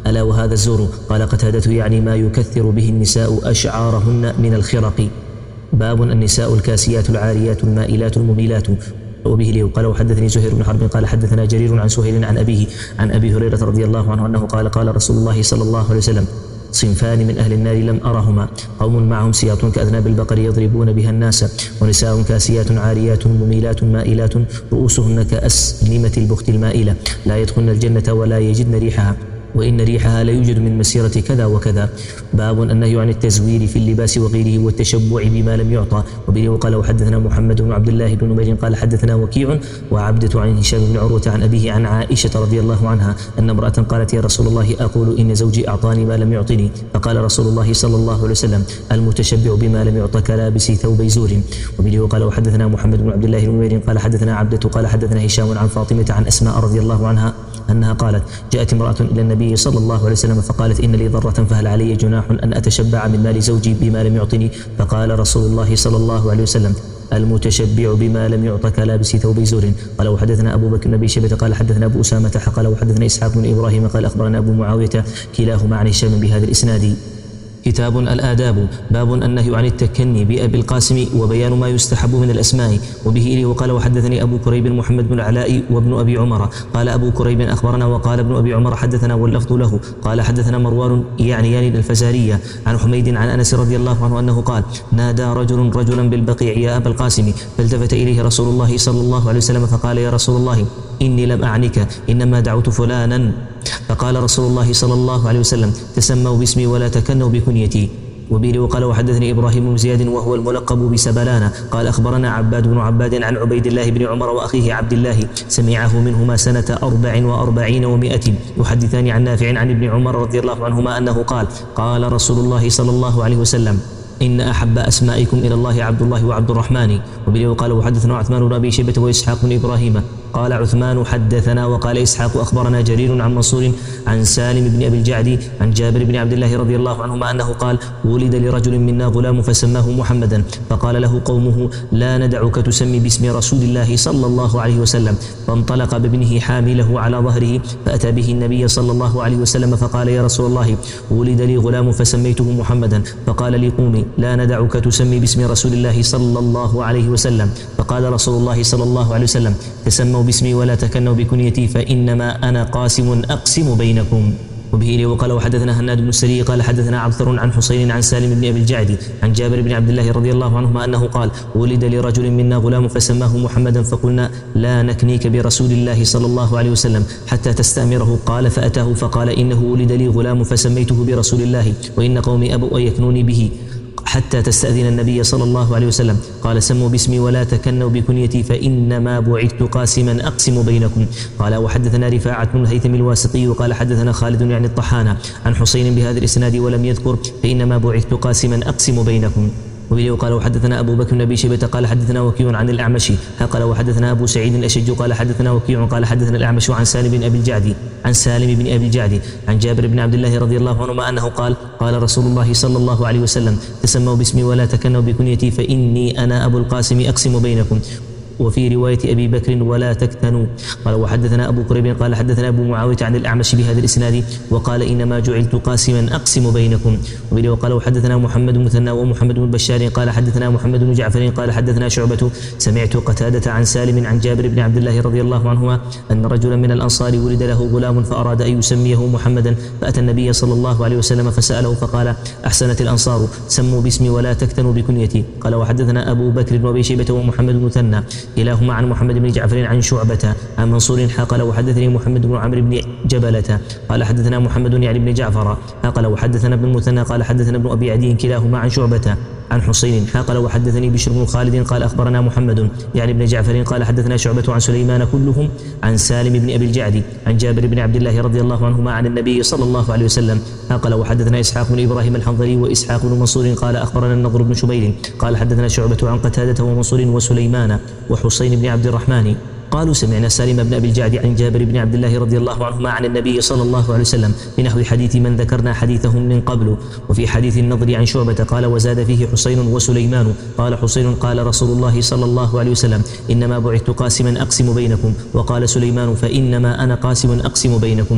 ألا وهذا الزور. قال قتادة يعني ما يكثر به النساء أشعارهن من الخرق. باب النساء الكاسيات العاريات المائلات المميلات. وبه لي قال وحدثني زهير بن حرب قال حدثنا جرير عن سهيل عن أبيه عن أبي هريرة رضي الله عنه أنه قال قال رسول الله صلى الله عليه وسلم صنفان من أهل النار لم أرهما قوم معهم سياط كأذناب البقر يضربون بها الناس ونساء كاسيات عاريات مميلات مائلات رؤوسهن كأسنمة البخت المائلة لا يدخلن الجنة ولا يجدن ريحها وإن ريحها لا يوجد من مسيرة كذا وكذا. باب النهي عن التزوير في اللباس وغيره والتشبع بما لم يعطى. وبه وقال وحدثنا محمد بن عبد الله بن نمير قال حدثنا وكيع وعبدة عن هشام بن عروة عن أبيه عن عائشة رضي الله عنها أن امرأة قالت يا رسول الله أقول إن زوجي أعطاني ما لم يعطني فقال رسول الله صلى الله عليه وسلم المتشبع بما لم يعط كلابس ثوبي زور. وبه وقال وحدثنا محمد بن عبد الله بن نمير قال حدثنا عبدة قال حدثنا هشام عن فاطمة عن أسماء رضي الله عنها أنها قالت جاءت امرأة إلى النبي صلى الله عليه وسلم فقالت إن لي ضرة فهل علي جناح أن أتشبع من مال زوجي بما لم يعطني فقال رسول الله صلى الله عليه وسلم المتشبع بما لم يعط كلابس ثوبي زور. قال وحدثنا أبو بكر بن أبي شيبة قال حدثنا أبو أسامة قال وحدثنا إسحاق بن إبراهيم قال أخبرنا أبو معاوية كلاهما عن هشام بهذا الإسناد. كتاب الآداب. باب النهي عن التكني بأبي القاسم وبيان ما يستحب من الأسماء. وبه إليه وقال وحدثني أبو كريب محمد بن العلاء وابن أبي عمر قال أبو كريب أخبرنا وقال ابن أبي عمر حدثنا واللفظ له قال حدثنا مروان يعني يعني الفزارية عن حميد عن أنس رضي الله عنه أنه قال نادى رجل رجلا بالبقيع يا أبا القاسم فالتفت إليه رسول الله صلى الله عليه وسلم فقال يا رسول الله إني لم أعنك إنما دعوت فلانا فقال رسول الله صلى الله عليه وسلم تسموا باسمي ولا تكنوا بكنيتي. وبه وقال وحدثني إبراهيم بن زياد وهو الملقب بسبلان قال أخبرنا عباد بن عباد عن عبيد الله بن عمر وأخيه عبد الله سمعه منهما سنة أربع وأربعين ومائة يحدثان عن نافع عن ابن عمر رضي الله عنهما أنه قال قال رسول الله صلى الله عليه وسلم إن أحب أسمائكم إلى الله عبد الله وعبد الرحمن. وبه وقال وحدثنا عثمان بن أبي شيبة وإسحاق بن إبراهيم قال عثمان حدثنا وقال إسحاق أخبرنا جرير عن منصور عن سالم بن أبي الجعد عن جابر بن عبد الله رضي الله عنهما أنه قال ولد لرجل منا غلام فسماه محمدا فقال له قومه لا ندعك تسمي باسم رسول الله صلى الله عليه وسلم فانطلق بابنه حامله على ظهره فأتى به النبي صلى الله عليه وسلم فقال يا رسول الله ولد لي غلام فسميته محمدا فقال لي قومي لا ندعك تسمي باسم رسول الله صلى الله عليه وسلم فقال رسول الله صلى الله عليه وسلم تسموا باسمي ولا تكنوا بكنيتي فإنما أنا قاسم أقسم بينكم. وبه لي وقال وحدثنا هناد بن السري قال حدثنا عبثر عن حسين عن سالم بن أبي الجعد عن جابر بن عبد الله رضي الله عنهما أنه قال ولد لرجل منا غلام فسماه محمدا فقلنا لا نكنيك برسول الله صلى الله عليه وسلم حتى تستأمره قال فأتاه فقال إنه ولد لي غلام فسميته برسول الله وإن قومي أبوا أن يكنوني به حتى تستأذن النبي صلى الله عليه وسلم قال سموا باسمي ولا تكنوا بكنيتي فإنما بعثت قاسما أقسم بينكم. قال وحدثنا رفاعة بن الهيثم الواسطي وقال حدثنا خالد يعني الطحانة عن حسين بهذا الإسناد ولم يذكر فإنما بعثت قاسما أقسم بينكم. وبه وقال وحدثنا أبو بكر بن أبي شيبة قال حدثنا وكيع عن الأعمش قال وحدثنا أبو سعيد الأشج قال حدثنا وكيع قال حدثنا الأعمش عن سالم بن أبي الجعد عن سالم بن أبي الجعد عن جابر بن عبد الله رضي الله عنهما أنه قال قال رسول الله صلى الله عليه وسلم تسموا باسمي ولا تكنوا بكنيتي فإني أنا أبو القاسم أقسم بينكم. وفي رواية أبي بكر ولا تكتنوا. قال وحدثنا أبو كريب قال حدثنا أبو معاوية عن الأعمش بهذا الإسناد وقال إنما جعلت قاسما أقسم بينكم. وبه وقال وحدثنا محمد بن مثنى ومحمد بن بشار قال حدثنا محمد بن جعفر قال حدثنا شعبة سمعت قتادة عن سالم عن جابر بن عبد الله رضي الله عنهما أن رجلا من الأنصار ولد له غلام فأراد أن يسميه محمدا فأتى النبي صلى الله عليه وسلم فسأله فقال أحسنت الأنصار سموا باسمي ولا تكتنوا بكنيتي. قال وحدثنا أبو بكر بن أبي شيبة ومحمد بن مثنى كلاهما عن محمد بن جعفر عن شعبة عن منصور قال وحدثني محمد بن عمرو بن جبلة قال حدثنا محمد يعني بن جعفر قال وحدثنا ابن المثنى قال حدثنا ابن أبي عدي كلاهما عن شعبة عن حسين قال وحدثني بشر بن خالد قال أخبرنا محمد يعني بن جعفر قال حدثنا شعبة عن سليمان كلهم عن سالم بن أبي الجعد عن جابر بن عبد الله رضي الله عنهما عن النبي صلى الله عليه وسلم قال وحدثنا إسحاق بن إبراهيم الحنظلي وإسحاق بن منصور قال أخبرنا النضر بن شبيل قال حدثنا شعبة عن قتادة ومنصور وسليمان وحسين بن عبد الرحمن قالوا سمعنا سالم بن أبي الجعد عن جابر بن عبد الله رضي الله عنهما عن النبي صلى الله عليه وسلم بنحو حديث من ذكرنا حديثهم من قبل. وفي حديث النضر عن شعبة قال وزاد فيه حسين وسليمان قال حسين قال رسول الله صلى الله عليه وسلم إنما بعثت قاسما أقسم بينكم وقال سليمان فإنما أنا قاسم أقسم بينكم.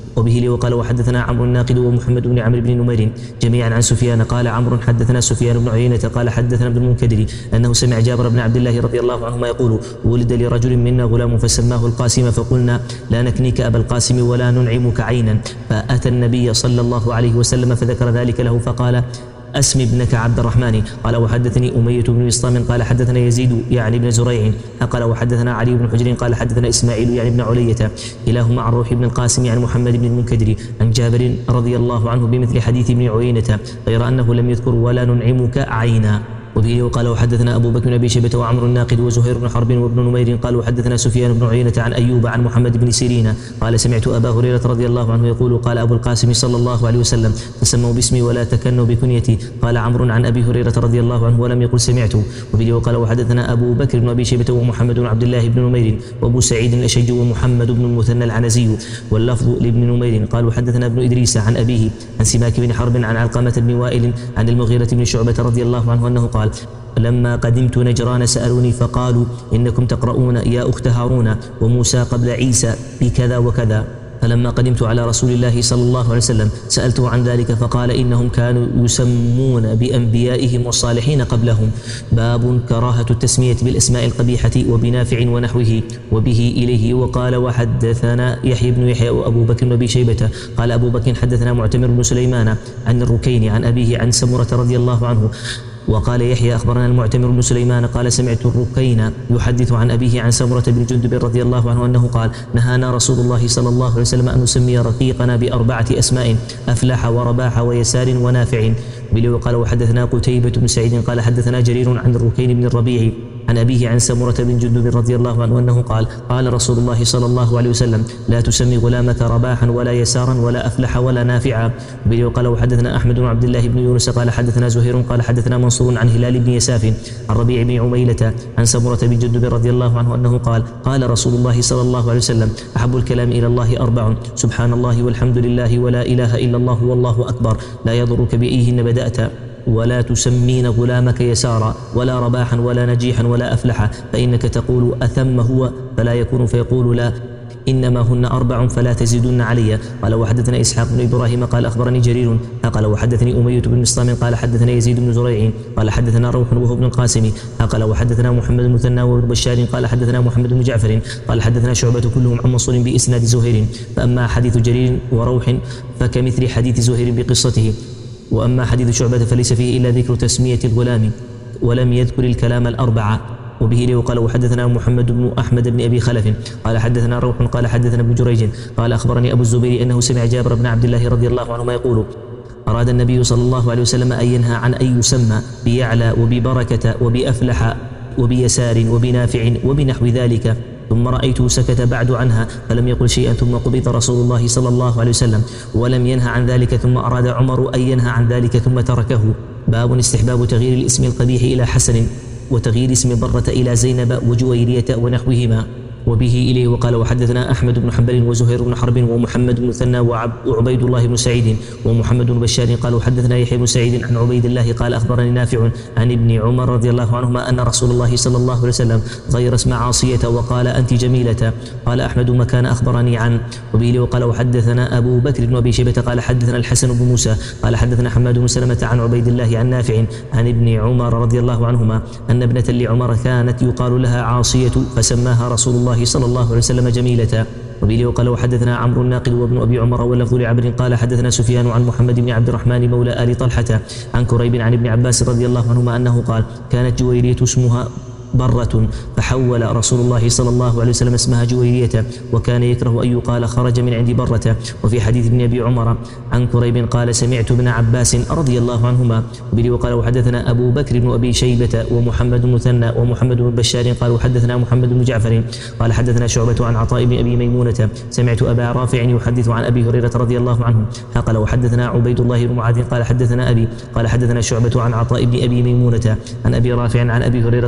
وبه لي وقال وحدثنا عمرو الناقد ومحمد بن عمرو بن نمير جميعا عن سفيان قال عمرو حدثنا سفيان بن عيينة قال حدثنا ابن المنكدر أنه سمع جابر بن عبد الله رضي الله عنهما يقول ولد لرجل منا غلام فسماه القاسم فقلنا لا نكنيك أبا القاسم ولا ننعمك عينا، فأتى النبي صلى الله عليه وسلم فذكر ذلك له فقال أسم ابنك عبد الرحمن. قال وحدثني أمية بن بسطام قال حدثنا يزيد يعني بن زريع قال وحدثنا علي بن حجر قال حدثنا إسماعيل يعني بن علية كلاهما عن روح بن القاسم عن محمد بن المنكدر عن جابر رضي الله عنه بمثل حديث ابن عيينة غير أنه لم يذكر ولا ننعمك عينا. وبه وقال وحدثنا أبو بكر بن أبي شيبة وعمر الناقد وزهير بن حرب وابن نمير قال وحدثنا سفيان بن عيينة عن أيوب عن محمد بن سيرين قال سمعت أبا هريرة رضي الله عنه يقول قال أبو القاسم صلى الله عليه وسلم تسموا باسمي ولا تكنوا بكنيتي. قال عمرو عن أبي هريرة رضي الله عنه ولم يقل سمعت. وبه وقال وحدثنا أبو بكر بن أبي شيبة ومحمد بن عبد الله بن نمير وأبو سعيد الأشج ومحمد بن المثنى العنزي واللفظ لابن نمير قال وحدثنا ابن إدريس عن أبيه عن سماك بن حرب عن علقمة بن وائل عن المغيرة بن شعبة رضي الله عنه أنه قال لما قدمت نجران سألوني فقالوا إنكم تقرؤون يا أخت هارون وموسى قبل عيسى بكذا وكذا، فلما قدمت على رسول الله صلى الله عليه وسلم سألته عن ذلك فقال إنهم كانوا يسمون بأنبيائهم والصالحين قبلهم. باب كراهة التسمية بالأسماء القبيحة وبنافع ونحوه. وبه إليه وقال وحدثنا يحيى بن يحيى وأبو بكر بن أبي شيبة قال أبو بكر حدثنا معتمر بن سليمان عن الركين عن أبيه عن سمرة رضي الله عنه. وقال يحيى أخبرنا المعتمر بن سليمان قال سمعت الركين يحدث عن أبيه عن سمرة بن جندب رضي الله عنه أنه قال نهانا رسول الله صلى الله عليه وسلم أن نسمي رقيقنا بأربعة أسماء أفلح ورباح ويسار ونافع. وقال وحدثنا قتيبة بن سعيد قال حدثنا جرير عن الركين بن الربيع عن أبيه عن سمرة بن جندب رضي الله عنه أنه قال قال رسول الله صلى الله عليه وسلم لا تسمي غلامك رباحا ولا يسارا ولا أفلح ولا نافعا. وقال وحدثنا أحمد بن عبد الله بن يونس قال حدثنا زهير قال حدثنا منصور عن هلال بن يساف عن ربيع بن عميلة عن سمرة بن جندب رضي الله عنه أنه قال قال رسول الله صلى الله عليه وسلم أحب الكلام إلى الله أربع سبحان الله والحمد لله ولا إله إلا الله والله أكبر لا يضرك بأيهن بدأت ولا تسمين غلامك يسارا ولا رباحا ولا نجيحا ولا أفلحا فإنك تقول أثم هو فلا يكون فيقول لا إنما هن أربع فلا تزيدن علي. قال وحدثنا إسحاق بن إبراهيم قال أخبرني جرير قال وحدثني أمية بن مسطام قال حدثنا يزيد بن زريع قال حدثنا روح وهو ابن القاسم قال وحدثنا محمد المثنى وابن بشار قال حدثنا محمد بن جعفر قال حدثنا شعبة كلهم عن منصور بإسناد زهير. فأما حديث جرير وروح فكمثل حديث زهير بقصته، وأما حديث شعبة فليس فيه إلا ذكر تسمية الغلام ولم يذكر الكلام الأربعة. وبه لي وقال وحدثنا محمد بن أحمد بن أبي خلف قال حدثنا روح قال حدثنا ابن جريج قال أخبرني أبو الزبير أنه سمع جابر بن عبد الله رضي الله عنهما يقول أراد النبي صلى الله عليه وسلم أن ينهى عن أن يسمى بيعلى وببركة وبأفلح وبيسار وبنافع وبنحو ذلك، ثم رأيته سكت بعد عنها فلم يقل شيئا، ثم قبض رسول الله صلى الله عليه وسلم ولم ينهى عن ذلك، ثم أراد عمر أن ينهى عن ذلك ثم تركه. باب استحباب تغيير الاسم القبيح إلى حسن وتغيير اسم برة إلى زينب وجويرية ونحوهما. وبه إليه وقال وحدثنا أحمد بن حنبل وزهير بن حرب ومحمد بن مثنى وعبيد الله بن سعيد ومحمد بن بشار قال وحدثنا يحيى بن سعيد عن عبيد الله قال أخبرني نافع عن ابن عمر رضي الله عنهما أن رسول الله صلى الله عليه وسلم غير اسم عاصية وقال أنت جميلة. قال أحمد ما كان أخبرني عن. وبه إليه وقال وحدثنا أبو بكر بن أبي شيبة قال حدثنا الحسن بن موسى قال حدثنا حماد بن سلمة عن عبيد الله عن نافع عن ابن عمر رضي الله عنهما أن ابنة لعمر كانت يقال لها عاصية فسماها رسول الله صلى الله عليه وسلم جميلة. وبه وقال وحدثنا عمرو الناقد وابن أبي عمر واللفظ لعمرو قال حدثنا سفيان عن محمد بن عبد الرحمن مولى آل طلحة عن كريب عن ابن عباس رضي الله عنهما أنه قال كانت جويرية اسمها برة فحول رسول الله صلى الله عليه وسلم اسمها جويرية وكان يكره أن يقال خرج من عند برة. وفي حديث ابن أبي عمر عن كريب قال سمعت ابن عباس رضي الله عنهما. وبه وقال وحدثنا أبو بكر بن أبي شيبة ومحمد بن مثنى ومحمد بن بشار قال وحدثنا محمد بن جعفر قال حدثنا شعبة عن عطاء بن أبي ميمونة سمعت أبا رافع يحدث عن أبي هريرة رضي الله عنه قال وحدثنا عبيد الله بن معاذ قال حدثنا أبي قال حدثنا شعبة عن عطاء بن أبي ميمونة عن أبي رافع عن أبي هريرة رضي الله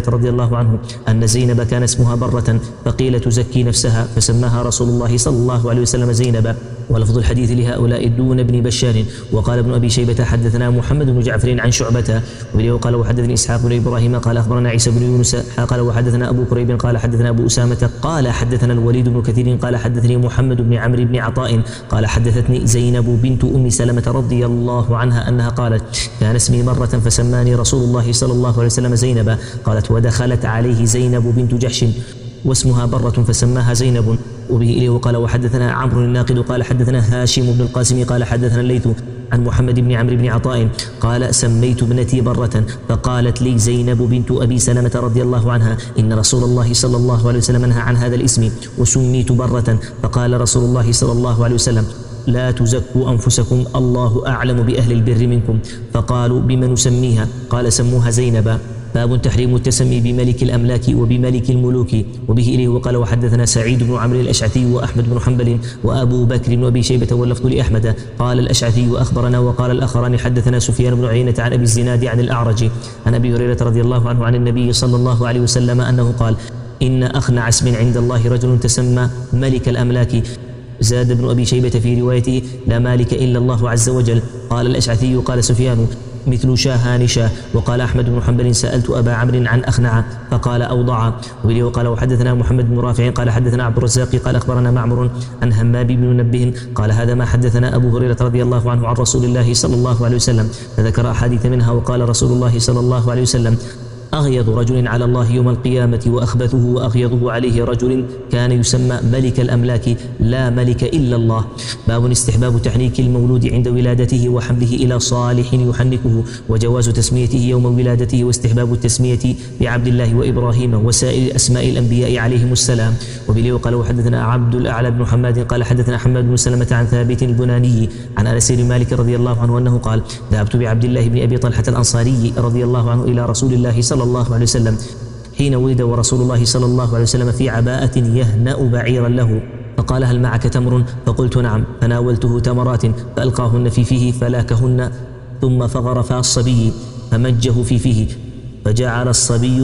الله عنه أن زينب كان اسمها برة فقيل تزكي نفسها فسماها رسول الله صلى الله عليه وسلم زينب. ولفظ الحديث لهؤلاء دون ابن بشار. وقال ابن أبي شيبة حدثنا محمد بن جعفر عن شعبة وبه قال وحدثني إسحاق بن إبراهيم قال أخبرنا عيسى بن يونس قال وحدثنا أبو كريب قال حدثنا أبو أسامة قال حدثنا الوليد بن كثير قال حدثني محمد بن عمرو بن عطاء قال حدثتني زينب بنت أم سلمة رضي الله عنها أنها قالت كان اسمي مرة فسماني رسول الله صلى الله عليه وسلم زينب. قالت ودخلت عليه زينب بنت جحش واسمها برة فسماها زينب. وبه إليه وقال وحدثنا عمرو الناقد قال حدثنا هاشم بن القاسم قال حدثنا الليث عن محمد بن عمرو بن عطاء قال سميت ابنتي برة فقالت لي زينب بنت أبي سلمة رضي الله عنها إن رسول الله صلى الله عليه وسلم نهى عن هذا الاسم وسميت برة فقال رسول الله صلى الله عليه وسلم لا تزكوا أنفسكم الله أعلم بأهل البر منكم. فقالوا بما نسميها قال سموها زينب. باب تحريم التسمي بملك الأملاك وبملك الملوك. وبه إليه وقال وحدثنا سعيد بن عمرو الأشعثي وأحمد بن حنبل وأبو بكر وأبي شيبة واللفظ لأحمد قال الأشعثي أخبرنا وقال الآخران حدثنا سفيان بن عيينة عن أبي الزناد عن الأعرج عن أبي هريرة رضي الله عنه عن النبي صلى الله عليه وسلم أنه قال إن أخنع اسم عند الله رجل تسمى ملك الأملاك. زاد ابن أبي شيبة في روايته لا مالك إلا الله عز وجل. قال الأشعثي قال سفيان مثل شاهان شاه. وقال أحمد بن حنبل سألت أبا عمرو عن أخنع فقال أوضع. وبه قال وحدثنا محمد بن رافع قال حدثنا عبد الرزاق قال أخبرنا معمر عن همام بن منبه قال هذا ما حدثنا أبو هريرة رضي الله عنه عن رسول الله صلى الله عليه وسلم فذكر أحاديث منها. وقال رسول الله صلى الله عليه وسلم أغيض رجل على الله يوم القيامة وأخبثه وأغيضه عليه رجل كان يسمى ملك الأملاك لا ملك إلا الله. باب استحباب تحنيك المولود عند ولادته وحمله إلى صالح يحنكه وجواز تسميته يوم ولادته واستحباب التسمية بعبد الله وإبراهيم وسائر أسماء الأنبياء عليهم السلام. وبه قال وحدثنا عبد الأعلى بن حماد قال حدثنا حماد بن سلمة عن ثابت البناني عن أنس بن مالك رضي الله عنه أنه قال ذهبت بعبد الله بن أبي طلحة الأنصاري رضي الله عنه إلى رسول الله صلى الله عليه وسلم حين ولد ورسول الله صلى الله عليه وسلم في عباءة يهنأ بعيرا له فقال هل معك تمر فقلت نعم فناولته تمرات فألقاهن في فيه فلاكهن ثم فغرفا الصبي فمجه في فيه فجعل الصبي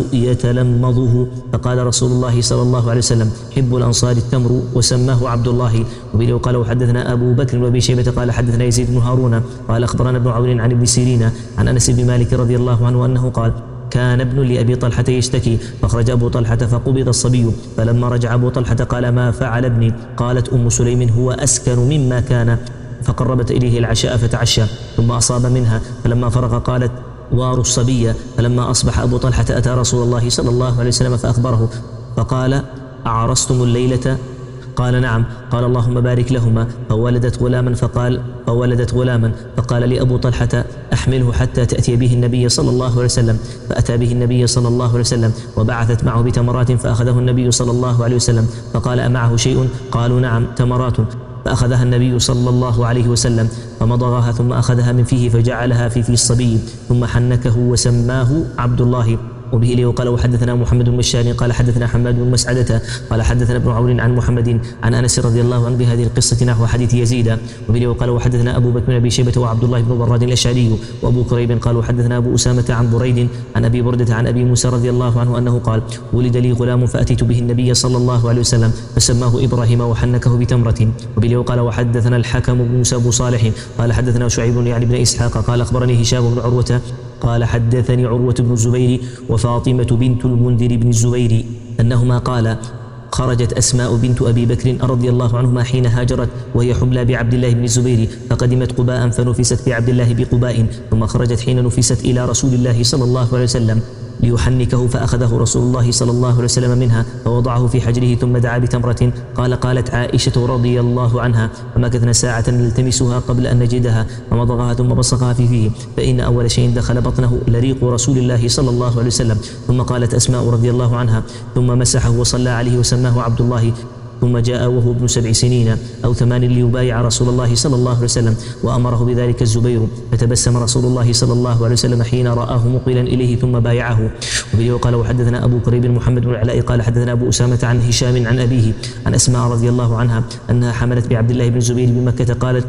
يتلمضه فقال رسول الله صلى الله عليه وسلم حب الأنصار التمر وسماه عبد الله. وبه قال وحدثنا أبو بكر وأبي شيبة قال حدثنا يزيد بن هارون قال أخبرنا ابن عون عن ابن سيرين عن أنس بن مالك رضي الله عنه أنه قال كان ابن لأبي طلحة يشتكي فخرج أبو طلحة فقبض الصبي فلما رجع أبو طلحة قال ما فعل ابني؟ قالت أم سليم هو أسكن مما كان فقربت إليه العشاء فتعشى ثم أصاب منها فلما فرغ قالت واروا الصبي. فلما أصبح أبو طلحة أتى رسول الله صلى الله عليه وسلم فأخبره فقال أعرستم الليلة؟ قال نعم. قال اللهم بارك لهما. فولدت غلاما فقال فولدت غلاما فقال لأبو طلحة أحمله حتى تأتي به النبي صلى الله عليه وسلم فأتى به النبي صلى الله عليه وسلم وبعثت معه بتمرات فأخذه النبي صلى الله عليه وسلم فقال أمعه شيء؟ قالوا نعم تمرات. فأخذها النبي صلى الله عليه وسلم فمضغها ثم أخذها من فيه فجعلها في في الصبي ثم حنكه وسماه عبد الله. وبه إليه قال وحدثنا محمد بن بشار قال حدثنا حماد بن مسعدة قال حدثنا ابن عون عن محمد عن أنس رضي الله عنه بهذه القصة نحو حديث يزيد. وبه إليه قال وحدثنا أبو بكر بن أبي شيبة وعبد الله بن براد الأشعري وأبو كريب قال وحدثنا أبو أسامة عن بريد عن أبي بردة عن أبي موسى رضي الله عنه أنه قال ولد لي غلام فأتيت به النبي صلى الله عليه وسلم فسماه إبراهيم وحنكه بتمرة. وبه إليه قال وحدثنا الحكم بن موسى أبو صالح قال حدثنا شعيب يعني بن إسحاق قال أخبرني هشام بن عروة قال حدثني عروة بن الزبير وفاطمة بنت المنذر بن الزبير أنهما قال خرجت أسماء بنت أبي بكر رضي الله عنهما حين هاجرت وهي حبلى بعبد الله بن الزبير فقدمت قباء فنفست بعبد الله بقباء ثم خرجت حين نفست إلى رسول الله صلى الله عليه وسلم ليحنكه فأخذه رسول الله صلى الله عليه وسلم منها فوضعه في حجره ثم دعا بتمرة. قال قالت عائشة رضي الله عنها فمكثنا ساعة نلتمسها قبل أن نجدها فمضغها ثم بصقها في فيه فإن أول شيء دخل بطنه لريق رسول الله صلى الله عليه وسلم. ثم قالت أسماء رضي الله عنها ثم مسحه وصلى عليه وسماه عبد الله. ثم جاء وهو ابن سبع سنين أو ثمان ليبايع رسول الله صلى الله عليه وسلم وأمره بذلك الزبير فتبسم رسول الله صلى الله عليه وسلم حين رآه مقبلا إليه ثم بايعه. وبه قال وحدثنا أبو كريب محمد بن العلاء قال حدثنا أبو أسامة عن هشام عن أبيه عن أسماء رضي الله عنها أنها حملت بعبد الله بن الزبير بمكة قالت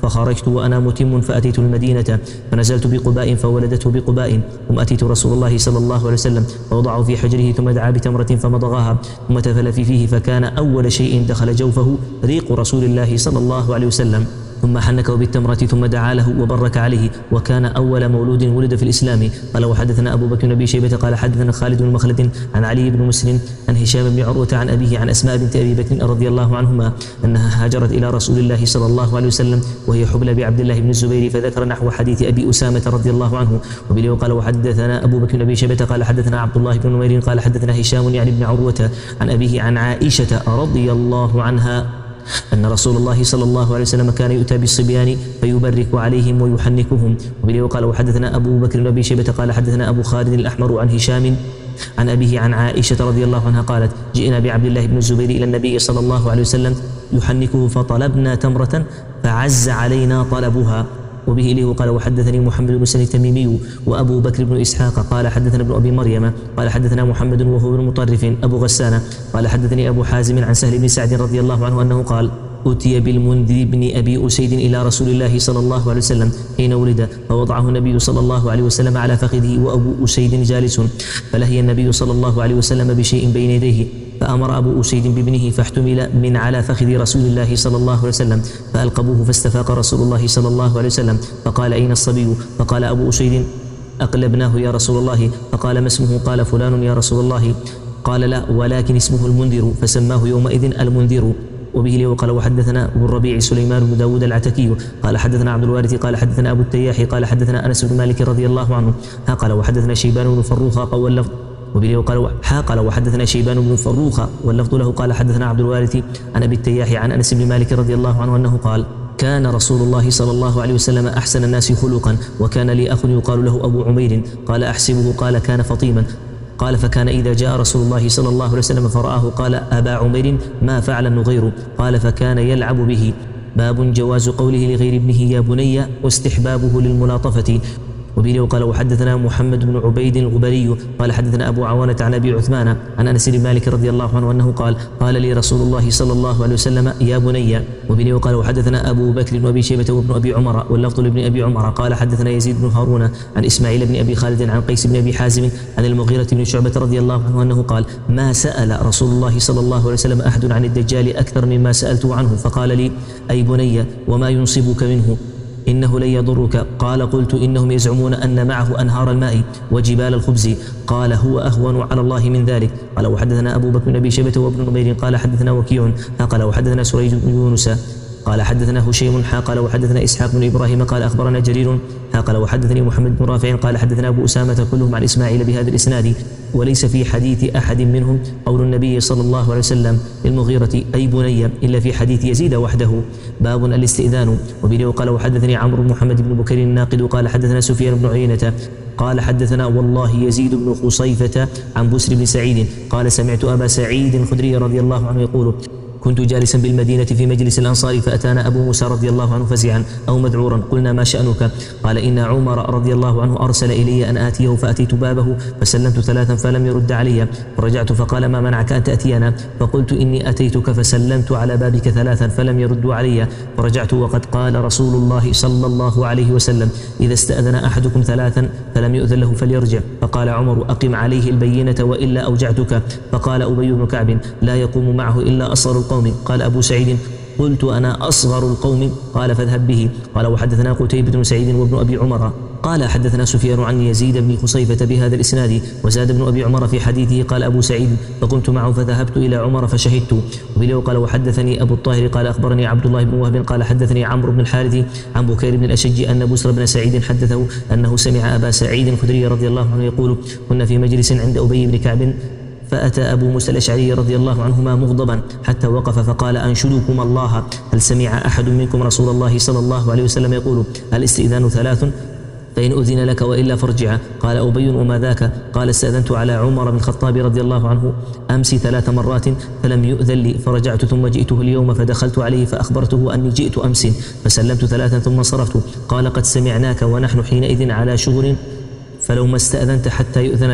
فخرجت وأنا متم فأتيت المدينة فنزلت بقباء فولدته بقباء ثم أتيت رسول الله صلى الله عليه وسلم فوضعه في حجره ثم دعا بتمرة فمضغها ثم تفل في فيه فكان أول شيء دخل جوفه ريق رسول الله صلى الله عليه وسلم ثم حنكه بالتمرة ثم دعا له وبرك عليه وكان أول مولود ولد في الإسلام. قال وحدثنا أبو بكر بن أبي شيبة قال حدثنا خالد بن مخلد عن علي بن مسلم عن هشام بن عروة عن أبيه عن أسماء بنت أبي بكر رضي الله عنهما أنها هاجرت إلى رسول الله صلى الله عليه وسلم وهي حبلى بعبد الله بن الزبير فذكر نحو حديث أبي أسامة رضي الله عنه. وبه قال وحدثنا أبو بكر بن أبي شيبة قال حدثنا عبد الله بن نمير قال حدثنا هشام يعني بن عروة عن أبيه عن عائشة رضي الله عنها أن رسول الله صلى الله عليه وسلم كان يؤتى بالصبيان فيبرك عليهم ويحنكهم. وبه قال وحدثنا أبو بكر بن أبي شيبة قال حدثنا أبو خالد الأحمر عن هشام عن أبيه عن عائشة رضي الله عنها قالت جئنا بعبد الله بن الزبير إلى النبي صلى الله عليه وسلم يحنكه فطلبنا تمرة فعز علينا طلبها. وبه إليه قال وحدثني محمد بن سن التميمي وأبو بكر بن إسحاق قال حدثنا ابن أبي مريم قال حدثنا محمد وهو بن مطرف أبو غسان قال حدثني أبو حازم عن سهل بن سعد رضي الله عنه أنه قال أتي بالمنذر بن أبي أسيد إلى رسول الله صلى الله عليه وسلم حين ولد فوضعه النبي صلى الله عليه وسلم على فخذه وأبو أسيد جالس فلهي النبي صلى الله عليه وسلم بشيء بين يديه فأمر أبو أسيد بابنه فاحتمل من على فخذ رسول الله صلى الله عليه وسلم فألقبوه فاستفاق رسول الله صلى الله عليه وسلم فقال أين الصبي؟ فقال أبو أسيد أقلبناه يا رسول الله. فقال ما اسمه؟ قال فلان يا رسول الله. قال لا ولكن اسمه المنذر فسماه يومئذ المنذر. وبه لي قال وحدثنا أبو الربيع سليمان بن داود العتكي قال حدثنا عبد الوارث قال حدثنا أبو التياح قال حدثنا أنس بن مالك رضي الله عنه ها قال وحدثنا شيبان بن فروخ واللفظ وبه قال ها قال وحدثنا شيبان بن فروخ واللفظ له قال حدثنا عبد الوارث عن أبي التياح عن أنس بن مالك رضي الله عنه أنه قال كان رسول الله صلى الله عليه وسلم أحسن الناس خلقا وكان لي أخ يقال له أبو عمير قال أحسبه قال كان فطيما قال فكان إذا جاء رسول الله صلى الله عليه وسلم فرآه قال أبا عمير ما فعل النغير قال فكان يلعب به. باب جواز قوله لغير ابنه يا بني واستحبابه للملاطفة. وبه قال وحدثنا محمد بن عبيد الغبري قال حدثنا أبو عوانة عن أبي عثمان عن أنس بن مالك رضي الله عنه أنه قال قال لي رسول الله صلى الله عليه وسلم يا بني. وبه قال وحدثنا أبو بكر بن أبي شيبة وابن أبي عمر واللفظ لابن أبي عمر قال حدثنا يزيد بن هارون عن إسماعيل بن أبي خالد عن قيس بن أبي حازم عن المغيرة بن شعبة رضي الله عنه أنه قال ما سأل رسول الله صلى الله عليه وسلم أحد عن الدجال أكثر مما سألته عنه فقال لي أي بني وما ينصبك منه إنه لن يضرك. قال قلت إنهم يزعمون أن معه أنهار الماء وجبال الخبز قال هو أهون على الله من ذلك. قال وحدثنا أبو بكر بن أبي شيبة وابن نمير قال حدثنا وكيع قال وحدثنا سريج بن يونس قال حدثنا هشيم قال وحدثنا إسحاق بن إبراهيم قال أخبرنا جرير قال وحدثني محمد بن رافع قال حدثنا أبو أسامة كلهم عن إسماعيل بهذا الإسناد وليس في حديث أحد منهم قول النبي صلى الله عليه وسلم للمغيرة أي بني إلا في حديث يزيد وحده. باب الاستئذان. وبه قال وحدثني عمرو بن محمد بن بكر الناقد قال حدثنا سفيان بن عيينة قال حدثنا والله يزيد بن خصيفة عن بسر بن سعيد قال سمعت أبا سعيد الخدري رضي الله عنه يقول كنت جالسا بالمدينة في مجلس الأنصار فأتانا أبو موسى رضي الله عنه فزعا أو مذعورا قلنا ما شأنك؟ قال إن عمر رضي الله عنه أرسل إلي أن آتيه فأتيت بابه فسلمت ثلاثا فلم يرد علي فرجعت فقال ما منعك أن تأتينا؟ فقلت إني أتيتك فسلمت على بابك ثلاثا فلم يردوا علي فرجعت وقد قال رسول الله صلى الله عليه وسلم إذا استأذن أحدكم ثلاثا فلم يؤذن له فليرجع. فقال عمر أقم عليه البينة وإلا أوجعتك. فقال أبي بن كعب لا يقوم معه إلا أصغر القوم. قال أبو سعيد قلت أنا أصغر القوم قال فاذهب به. قال وحدثنا قتيبة بن سعيد وابن أبي عمر قال حدثنا سفيان عن يزيد بن خصيفة بهذا الإسناد وزاد ابن أبي عمر في حديثه قال أبو سعيد فقمت معه فذهبت إلى عمر فشهدت. وبه قال وحدثني أبو الطاهر قال أخبرني عبد الله بن وهب قال حدثني عمرو بن الحارث عن بكير بن الأشج أن بسر بن سعيد حدثه أنه سمع أبا سعيد الخدري رضي الله عنه يقول كنا في مجلس عند أبي بن كعب فأتى أبو موسى الأشعري رضي الله عنهما مغضبا حتى وقف فقال أنشدكم الله هل سمع أحد منكم رسول الله صلى الله عليه وسلم يقول الاستئذان ثلاث فإن أذن لك وإلا فارجع؟ قال أبي وما ذاك؟ قال استأذنت على عمر بن الخطاب رضي الله عنه أمس ثلاث مرات فلم يؤذن لي فرجعت ثم جئته اليوم فدخلت عليه فأخبرته أني جئت أمس فسلمت ثلاثا ثم صرفت. قال قد سمعناك ونحن حينئذ على شغل فلو ما استأذنت حتى يؤذن لك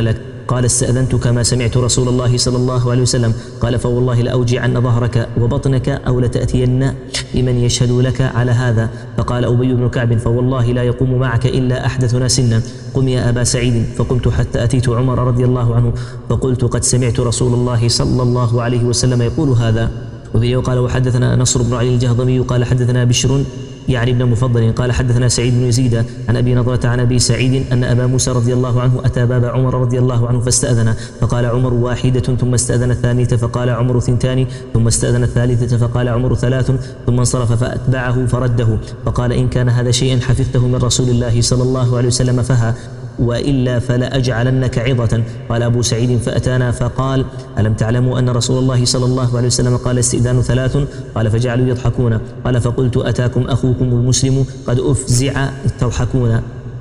قال استأذنت كما سمعت رسول الله صلى الله عليه وسلم. قال فوالله لأوجعن ظهرك وبطنك أو لتأتين بمن يشهد لك على هذا. فقال أبي بن كعب فوالله لا يقوم معك إلا أحدثنا سنا، قم يا أبا سعيد. فقمت حتى أتيت عمر رضي الله عنه فقلت قد سمعت رسول الله صلى الله عليه وسلم يقول هذا. وفي قال وحدثنا نصر بن علي الجهضمي قال حدثنا بشر يعني ابن مفضل قال حدثنا سعيد بن يزيد عن أبي نضرة عن أبي سعيد أن أبا موسى رضي الله عنه أتى باب عمر رضي الله عنه فاستأذن، فقال عمر واحدة ثم استأذن الثانية فقال عمر ثنتان ثم استأذن الثالثة فقال عمر ثلاث ثم انصرف فأتبعه فرده فقال إن كان هذا شيئا حفظته من رسول الله صلى الله عليه وسلم فها، وإلا فلأجعلنك عظة. قال أبو سعيد فأتانا فقال ألم تعلموا أن رسول الله صلى الله عليه وسلم قال استئذان ثلاث؟ قال فجعلوا يضحكون. قال فقلت أتاكم أخوكم المسلم قد أفزع تضحكون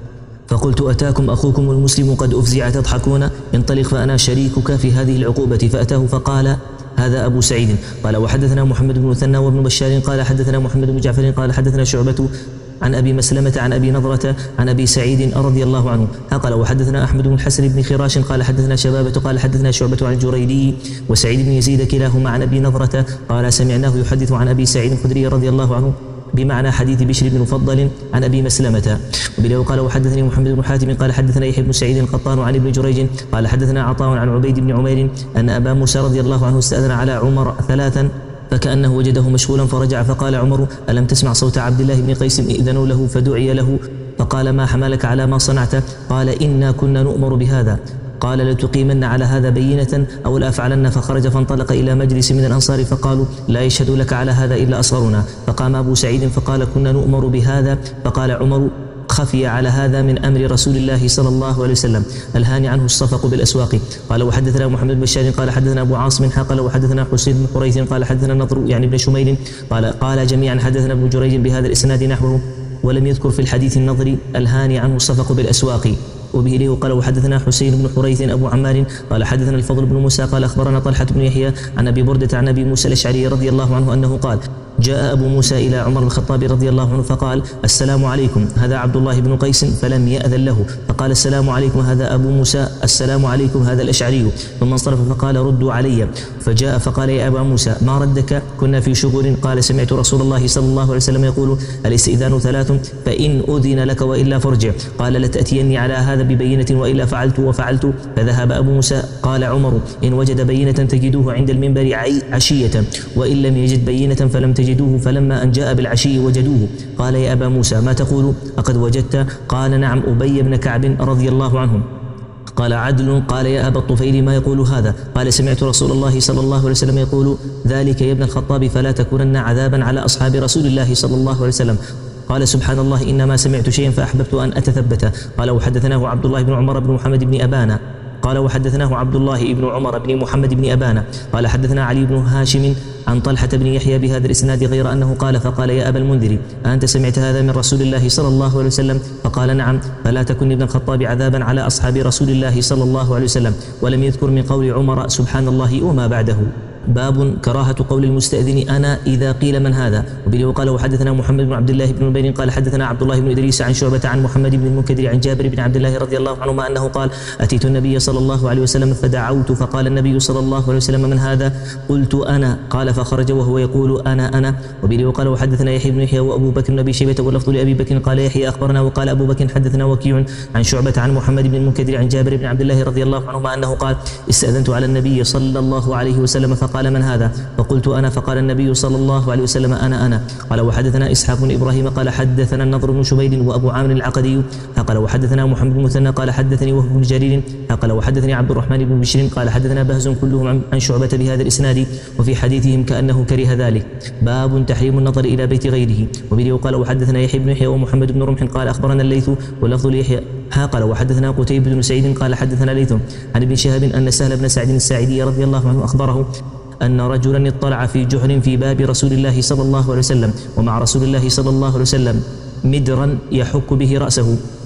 فقلت أتاكم أخوكم المسلم قد أفزع تضحكون، انطلق فأنا شريكك في هذه العقوبة. فأتاه فقال هذا أبو سعيد. قال وحدثنا محمد بن مثنى وابن بشار قال حدثنا محمد بن جعفر قال حدثنا شعبة عن أبي مسلمة عن أبي نضرة عن أبي سعيد رضي الله عنه قال وحدثنا أحمد بن الحسن بن خراش قال حدثنا شبابة قال حدثنا شعبة عن الجريري وسعيد بن يزيد كلاهما عن أبي نضرة قال سمعناه يحدث عن أبي سعيد الخدري رضي الله عنه بمعنى حديث بشر بن مفضل عن أبي مسلمة. وبله قال وحدثني محمد بن حاتم قال حدثنا يحيى بن سعيد القطان عن ابن جريج قال حدثنا عطاء عن عبيد بن عمير أن أبا موسى رضي الله عنه استأذن على عمر ثلاثا فكأنه وجده مشغولا فرجع فقال عمر ألم تسمع صوت عبد الله بن قيس إذنوا له فدعي له فقال ما حملك على ما صنعت؟ قال إنا كنا نؤمر بهذا. قال لتقيمن على هذا بينة أو لأفعلن. فخرج فانطلق إلى مجلس من الأنصار فقالوا لا يشهد لك على هذا إلا أصغرنا. فقام أبو سعيد فقال كنا نؤمر بهذا. فقال عمر خفي على هذا من أمر رسول الله صلى الله عليه وسلم الهاني عنه الصفق بالأسواق. قال وحدثنا محمد بن بشار قال حدثنا أبو عاصم قال وحدثنا حسين بن حريث قال حدثنا النضر يعني ابن شميل قال قال جميعا حدثنا ابن جريج بهذا الإسناد نحوه ولم يذكر في الحديث النضر الهاني عنه الصفق بالأسواق. وبه له قال وحدثنا حسين بن حريث أبو عمار قال حدثنا الفضل بن موسى قال أخبرنا طلحة بن يحيى عن أبي بردة عن أبي موسى الأشعري رضي الله عنه أنه قال جاء أبو موسى إلى عمر بن الخطاب رضي الله عنه فقال السلام عليكم هذا عبد الله بن قيس فلم يأذن له. فقال السلام عليكم هذا أبو موسى السلام عليكم هذا الأشعري. ثم انصرف فقال ردوا علي. فجاء فقال يا أبا موسى ما ردك؟ كنا في شغل. قال سمعت رسول الله صلى الله عليه وسلم يقول الاستئذان ثلاث فإن أذن لك وإلا فرجع. قال لتأتيني على هذا ببينة وإلا فعلت وفعلت. فذهب أبو موسى. قال عمر إن وجد بينة تجدوه عند المنبر عشية وإن لم يجد بينة فلم تجدوه فلما أن جاء بالعشي وجدوه. قال يا أبا موسى ما تقول أقد وجدت؟ قال نعم أبي بن كعب رضي الله عنه. قال عدل. قال يا أبا الطفيل ما يقول هذا؟ قال سمعت رسول الله صلى الله عليه وسلم يقول ذلك يا ابن الخطاب فلا تكونن عذابا على أصحاب رسول الله صلى الله عليه وسلم. قال سبحان الله إنما سمعت شيئا فأحببت أن أتثبت. قال وحدثناه عبد الله بن عمر بن محمد بن أبانا قال وحدثناه عبد الله بن عمر بن محمد بن أبانا قال حدثنا علي بن هاشم عن طلحة بن يحيى بهذا الإسناد غير أنه قال فقال يا أبا المنذر أنت سمعت هذا من رسول الله صلى الله عليه وسلم؟ فقال نعم. فلا تكن ابن الخطاب عذابا على أصحاب رسول الله صلى الله عليه وسلم. ولم يذكر من قول عمر سبحان الله وما بعده. باب كراهة قول المستأذن أنا إذا قيل من هذا. وبه قال وحدثنا محمد بن عبد الله بن نبيل قال حدثنا عبد الله بن إدريس عن شعبة عن محمد بن المنكدر عن جابر بن عبد الله رضي الله عنهما أنه قال أتيت النبي صلى الله عليه وسلم فدعوت فقال النبي صلى الله عليه وسلم من هذا؟ قلت أنا. قال فخرج وهو يقول أنا أنا. وبه قال وحدثنا يحيى بن يحيى وأبو بكر بن أبي شيبة واللفظ لأبي بكر قال يحيى أخبرنا وقال أبو بكر حدثنا وكيع عن شعبة عن محمد بن المنكدر عن جابر بن عبد الله رضي الله عنهما أنه قال استأذنت على النبي صلى الله عليه وسلم فقال من هذا؟ فقلت أنا. فقال النبي صلى الله عليه وسلم أنا أنا. قال وحدثنا إسحاق بن إبراهيم قال حدثنا النضر بن شبيل وأبو عامر العقدي قال وحدثنا محمد بن مثنى قال حدثني وهب بن جرير قال وحدثني عبد الرحمن بن بشير قال حدثنا بهز كلهم عن شعبة بهذا الإسناد وفي حديثهم كأنه كره ذلك. باب تحريم النظر إلى بيت غيره. وبه قال وحدثنا يحيى بن يحيى ومحمد بن رمح قال أخبرنا الليث واللفظ ليحيى قال وحدثنا قتيبة بن سعيد قال حدثنا ليث عن ابن شهاب أن سهل بن سعد الساعدي رضي الله عنه أخبره أن رجلا اطلع في جحر في باب رسول الله صلى الله عليه وسلم ومع رسول الله صلى الله عليه وسلم مدرا يحك به رأسه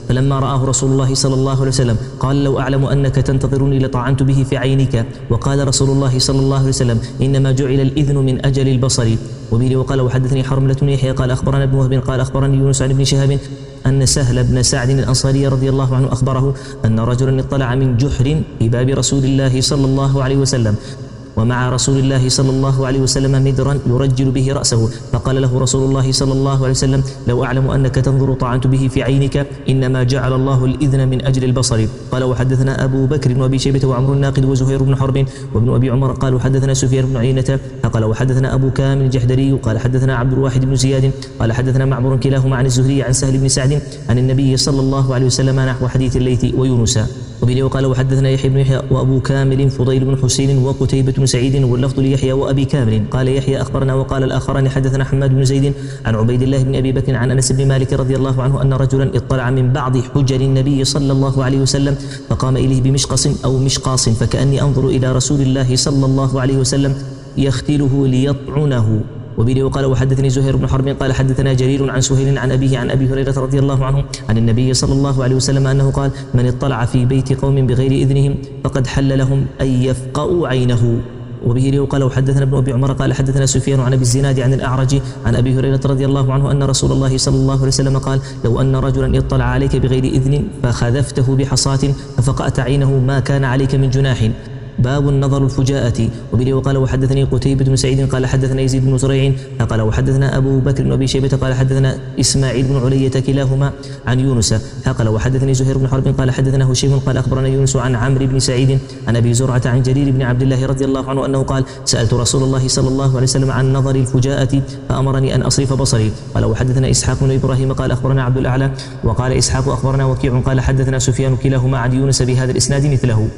فلما رآه رسول الله صلى الله عليه وسلم قال لو أعلم أنك تنتظرني لطعنت به في عينك. وقال رسول الله صلى الله عليه وسلم إنما جعل الإذن من أجل البصر. وبه وقال وحدثني حرملة بن يحيى قال أخبرنا ابن وهب قال أخبرني يونس عن ابن شهاب أن سهل بن سعد الأنصاري رضي الله عنه أخبره أن رجلا اطلع من جحر في باب رسول الله صلى الله عليه وسلم ومع رسول الله صلى الله عليه وسلم مدرا يرجل به رأسه، فقال له رسول الله صلى الله عليه وسلم لو أعلم أنك تنظر طعنت به في عينك، إنما جعل الله الإذن من أجل البصر. قال وحدثنا أبو بكر وأبي شيبة وعمر الناقد وزهير بن حرب وابن أبي عمر قالوا حدثنا سفيان بن عيينة قال وحدثنا أبو كامل الجحدري قال حدثنا عبد الواحد بن زياد قال حدثنا معمر كلاهما عن الزهري عن سهل بن سعد عن النبي صلى الله عليه وسلم نحو حديث الليث ويونس. وبه وقال وحدثنا يحيى بن يحيى وأبو كامل فضيل بن حسين وقتيبة بن سعيد واللفظ ليحيى وأبي كامل قال يحيى أخبرنا وقال الآخران حدثنا حماد بن زيد عن عبيد الله بن أبي بكر عن أنس بن مالك رضي الله عنه أن رجلا اطلع من بعض حجر النبي صلى الله عليه وسلم فقام إليه بمشقص أو مشقاص فكأني أنظر إلى رسول الله صلى الله عليه وسلم يختله ليطعنه. وبه وقال وحدثني زهير بن حرب قال حدثنا جرير عن سهيل عن أبيه عن أبي هريرة رضي الله عنه عن النبي صلى الله عليه وسلم أنه قال من اطلع في بيت قوم بغير إذنهم فقد حل لهم أن يفقأوا عينه. وبه وقال وحدثنا ابن أبي عمر قال حدثنا سفيان عن أبي الزناد عن الأعرج عن أبي هريرة رضي الله عنه أن رسول الله صلى الله عليه وسلم قال لو أن رجلا اطلع عليك بغير إذن فخذفته بحصاة ففقأت عينه ما كان عليك من جناح. باب النظر الفجاءة. وبه وقال وحدثني قتيبة بن سعيد قال حدثنا يزيد بن زريع قال وحدثنا أبو بكر وأبي شيبة قال حدثنا إسماعيل بن علية كلاهما عن يونس قال وحدثني زهير بن حرب قال حدثنا هشيم قال أخبرنا يونس عن عمرو بن سعيد عن أبي زرعة عن جرير بن عبد الله رضي الله عنه أنه قال سألت رسول الله صلى الله عليه وسلم عن نظر الفجاءة فأمرني أن أصرف بصري. قال وحدثنا إسحاق بن إبراهيم قال أخبرنا عبد الأعلى وقال إسحاق أخبرنا وكيع قال حدثنا سفيان كلاهما عن يونس بهذا الإسناد مثله.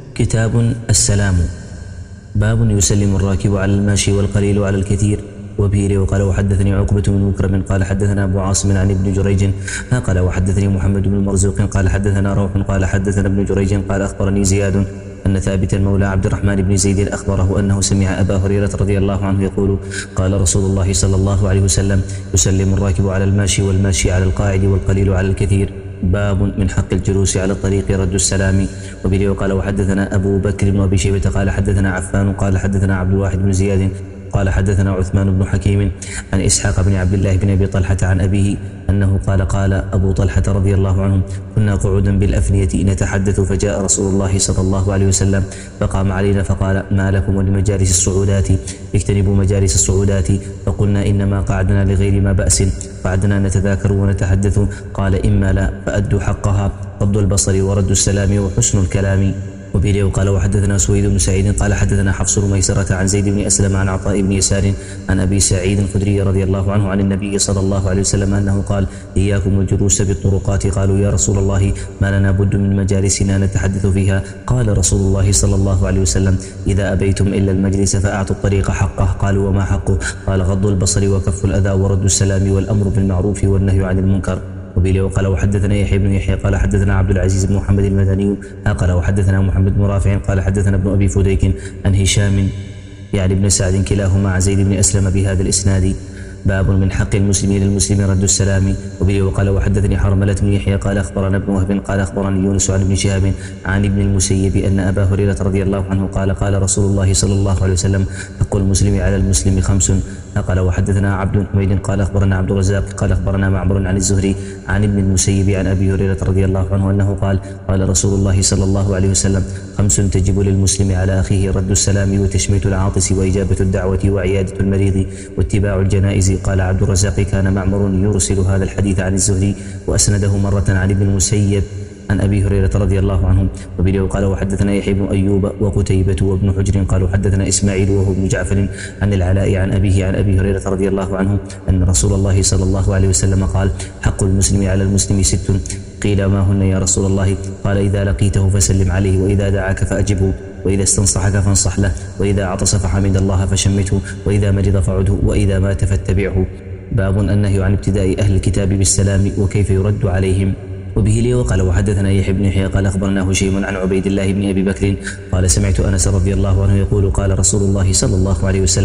كتاب السلام. باب يسلم الراكب على الماشي والقليل على الكثير. وبه وقال وحدثني عقبة بن مكرم قال حدثنا أبو عاصم عن ابن جريج قال وحدثني محمد بن مرزوق قال حدثنا روح قال حدثنا ابن جريج قال أخبرني زياد أن ثابتا مولى عبد الرحمن بن زيد أخبره أنه سمع أبا هريرة رضي الله عنه يقول قال رسول الله صلى الله عليه وسلم يسلم الراكب على الماشي والماشي على القاعد والقليل على الكثير. باب من حق الجلوس على الطريق رد السلام. وبه وقال وحدثنا أبو بكر بن أبي شيبة قال حدثنا عفان قال حدثنا عبد الواحد بن زياد قال حدثنا عثمان بن حكيم عن إسحاق بن عبد الله بن أبي طلحة عن أبيه أنه قال قال أبو طلحة رضي الله عنه كنا قعودا بالأفنية نتحدث فجاء رسول الله صلى الله عليه وسلم فقام علينا فقال ما لكم ولمجالس الصعودات اجتنبوا مجالس الصعودات. فقلنا إنما قعدنا لغير ما بأس قعدنا نتذاكر ونتحدث. قال إما لا فأدوا حقها غض البصر ورد السلام وحسن الكلام. وبه وقال وحدثنا سويد بن سعيد قال حدثنا حفص بن ميسرة عن زيد بن أسلم عن عطاء بن يسار عن أبي سعيد الخدري رضي الله عنه عن النبي صلى الله عليه وسلم أنه قال إياكم الجلوس بالطرقات. قالوا يا رسول الله ما لنا بد من مجالسنا نتحدث فيها. قال رسول الله صلى الله عليه وسلم إذا أبيتم إلا المجلس فأعطوا الطريق حقه. قالوا وما حقه؟ قال غض البصر وكف الأذى ورد السلام والأمر بالمعروف والنهي عن المنكر. وبه وقال وحدثنا يحيى بن يحيى قال حدثنا عبد العزيز بن محمد المدني قال وحدثنا محمد بن رافع قال حدثنا ابن أبي فديك عن هشام يعني ابن سعد كلاهما عن زيد بن أسلم بهذا الإسناد. باب من حق المسلمين للمسلم رد السلام. وبه وقال وحدثني حرملة بن يحيى قال أخبرنا ابن وهب قال أخبرني يونس عن ابن شهاب عن ابن المسيب أن أبا هريرة رضي الله عنه قال قال رسول الله صلى الله عليه وسلم حق المسلم على المسلم خمس. قال وحدثنا عبد بن حميد قال أخبرنا عبد الرزاق قال أخبرنا معمر عن الزهري عن ابن المسيب عن أبي هريرة رضي الله عنه أنه قال قال رسول الله صلى الله عليه وسلم خمس تجب للمسلم على أخيه رد السلام وتشميت العاطس وإجابة الدعوة وعيادة المريض واتباع الجنائز. قال عبد الرزاق كان معمر يرسل هذا الحديث عن الزهري وأسنده مرة عن ابن المسيب عن أبي هريرة رضي الله عنه. وبه قال وحدثنا يحيى بن أيوب وقتيبة وابن حجر قالوا حدثنا إسماعيل وهو ابن جعفر عن العلاء عن أبيه عن أبي هريرة رضي الله عنه أن رسول الله صلى الله عليه وسلم قال حق المسلم على المسلم ست. قيل ما هن يا رسول الله؟ قال إذا لقيته فسلم عليه وإذا دعاك فأجبه وإذا استنصحك فانصح له وإذا عطس فحمد الله فشمته وإذا مرض فعده وإذا مات فاتبعه. باب النهي عن ابتداء أهل الكتاب بالسلام وكيف يرد عليهم. وبه لي وقال وحدثنا يحيى بن يحيى قال أخبرنا هشيم عن عبيد الله بن أبي بكر قال سمعت أنس رضي الله عنه يقول قال رسول الله صلى الله عليه وسلم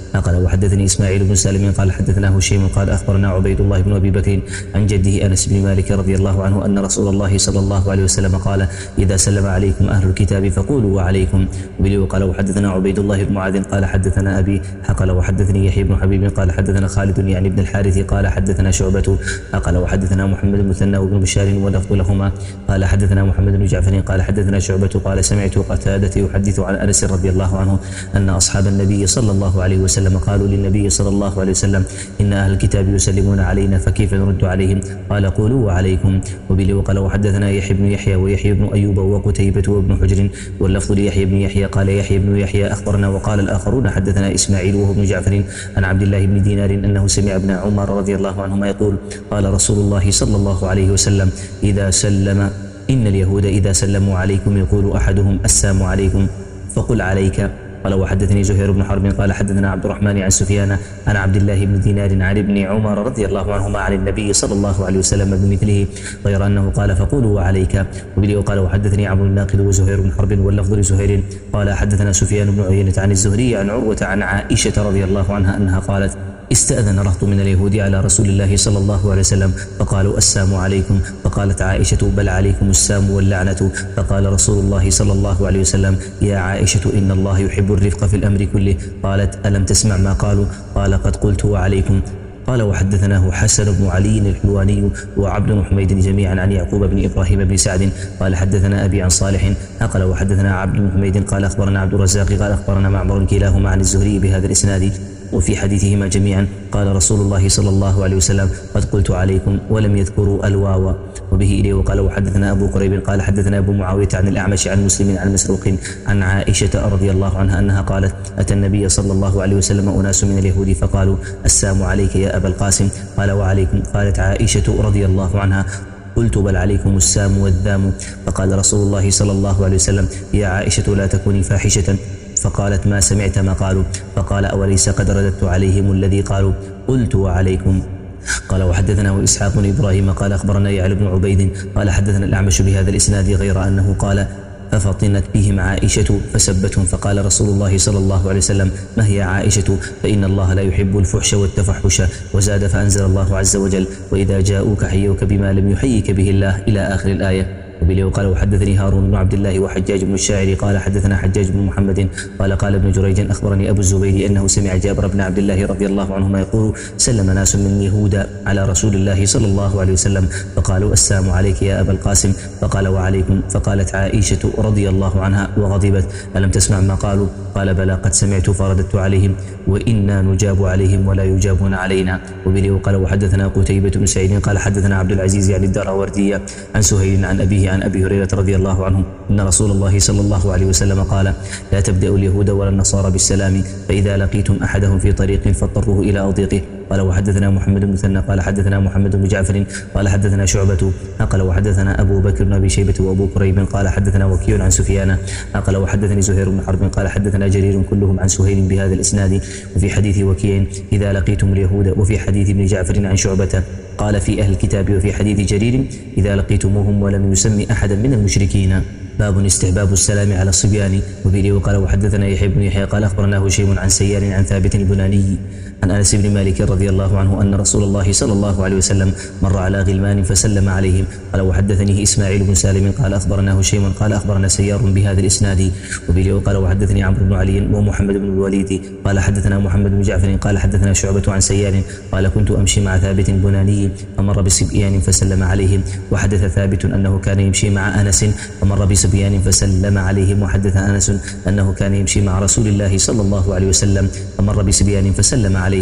قال وحدثني إسماعيل بن سالم قال حدثنا هشيم قال أخبرنا عبيد الله بن أبي بكر عن جده أنس بن مالك رضي الله عنه أن رسول الله صلى الله عليه وسلم قال إذا سلم عليكم أهل الكتاب فقولوا وعليكم. وقال وحدثنا عبيد الله بن معاذ قال حدثنا أبي قال وحدثني يحيى بن حبيب قال حدثنا خالد يعني بن الحارث قال حدثنا شعبة قال وحدثنا محمد بن مثنى وابن بشار واللفظ لهما قال حدثنا محمد بن جعفر قال حدثنا شعبة قال سمعت قتادة يحدث عن أنس رضي الله عنه أن أصحاب النبي صلى الله عليه وسلم قالوا للنبي صلى الله عليه وسلم إن أهل الكتاب يسلمون علينا فكيف نرد عليهم؟ قال قولوا وعليكم. وبه وقال وحدثنا يحيى بن يحيى ويحيى بن أيوب وقتيبة وابن حجر واللفظ ليحيى بن يحيى قال يحيى بن يحيى أخبرنا وقال الآخرون حدثنا إسماعيل وهو ابن جعفر عن عبد الله بن دينار أنه سمع ابن عمر رضي الله عنهما يقول قال رسول الله صلى الله عليه وسلم إذا سلم إن اليهود إذا سلموا عليكم يقول أحدهم السلام عليكم فقل عليك. قال وحدثني زهير بن حرب قال حدثنا عبد الرحمن عن سفيان عن عبد الله بن دينار عن ابن عمر رضي الله عنهما عن النبي صلى الله عليه وسلم بمثله غير أنه قال فقولوا وعليك. وبه قال وحدثني عمرو الناقد وزهير بن حرب واللفظ لزهير قال حدثنا سفيان بن عيينة عن الزهري عن عروة عن عائشة رضي الله عنها أنها قالت استأذن رهط من اليهود على رسول الله صلى الله عليه وسلم فقالوا السلام عليكم فقالت عائشة بل عليكم السام واللعنة فقال رسول الله صلى الله عليه وسلم يا عائشة إن الله يحب الرفق في الأمر كله. قالت ألم تسمع ما قالوا؟ قال قد قلت وعليكم. قال وحدثناه حسن بن علي الحلواني وعبد بن حميد جميعا عن يعقوب بن إبراهيم بن سعد قال حدثنا أبي عن صالح قال وحدثنا عبد بن حميد قال أخبرنا عبد الرزاق قال أخبرنا معمر كلاهما عن الزهري بهذا الإسناد وفي حديثهما جميعا قال رسول الله صلى الله عليه وسلم قد قلت عليكم ولم يذكروا الواو. وبه إليه وقال وحدثنا أبو قريب قال حدثنا أبو معاوية عن الأعمش عن مسلم عن مسروق عن عائشة رضي الله عنها أنها قالت أتى النبي صلى الله عليه وسلم أناس من اليهود فقالوا السلام عليك يا أبا القاسم قال وعليكم. قالت عائشة رضي الله عنها قلت بل عليكم السام والذام. فقال رسول الله صلى الله عليه وسلم يا عائشة لا تكوني فاحشة فقالت ما سمعت ما قالوا فقال أوليس قد رددت عليهم الذي قالوا قلت وعليكم. قال وحدثنا إسحاق بن إبراهيم قال أخبرنا يعلى بن عبيد قال حدثنا الأعمش بهذا الإسناد غير أنه قال ففطنت بهم عائشة فسبتهم فقال رسول الله صلى الله عليه وسلم ما هي عائشة فإن الله لا يحب الفحش والتفحش. وزاد فأنزل الله عز وجل وإذا جاءوك حيوك بما لم يحيك به الله إلى آخر الآية. وبه وقال وحدثني هارون بن عبد الله وحجاج بن الشاعر قال حدثنا حجاج بن محمد قال قال ابن جريج أخبرني أبو الزبير أنه سمع جابر بن عبد الله رضي الله عنهما يقول سلم ناس من يهود على رسول الله صلى الله عليه وسلم فقالوا السلام عليك يا أبا القاسم فقال وعليكم. فقالت عائشة رضي الله عنها وغضبت ألم تسمع ما قالوا؟ قال بلى قد سمعت فرددت عليهم وإنا نجاب عليهم ولا يجابون علينا. وبه وقال وحدثنا قتيبة بن سعيد قال حدثنا عبد العزيز يعني الدراوردية عن سهيل عن أبيه عن أبي هريرة رضي الله عنه أن رسول الله صلى الله عليه وسلم قال لا تبدأوا اليهود ولا النصارى بالسلام فإذا لقيتم أحدهم في طريق فاضطروه إلى أضيقه. قال وحدثنا محمد بن مثنى قال حدثنا محمد بن جعفر قال حدثنا شعبة قال وحدثنا أبو بكر بن أبي شيبة وأبو كريب قال حدثنا وكيع عن سفيان قال وحدثني زهير بن حرب قال حدثنا جرير كلهم عن سهيل بهذا الإسناد وفي حديث وكيع إذا لقيتم اليهود وفي حديث ابن جعفر عن شعبة قال في أهل الكتاب وفي حديث جرير إذا لقيتموهم ولم يسمي أحدا من المشركين. باب استحباب السلام على الصبيان. وبه وقال وحدثنا يحيى بن يحيى قال أخبرنا هشيم عن سيار عن ثابت البناني عن أنس بن مالك رضي الله عنه أن رسول الله صلى الله عليه وسلم مر على غلمان فسلم عليهم. قال وحدثني إسماعيل بن سالم قال أخبرنا هشيم قال أخبرنا سيار بهذا الإسناد. وبه وقال وحدثني عمرو بن علي ومحمد بن الوليد قال حدثنا محمد بن جعفر قال حدثنا شعبة عن سيار قال كنت أمشي مع ثابت البناني فمر بصبيان فسلم عليهم. وحدث ثابت أنه كان يمشي مع أنس فمر بصبيان فسلم عليهم. وحدث أنس أنه كان يمشي مع رسول الله صلى الله عليه وسلم فمر بصبيان فسلم عليهم.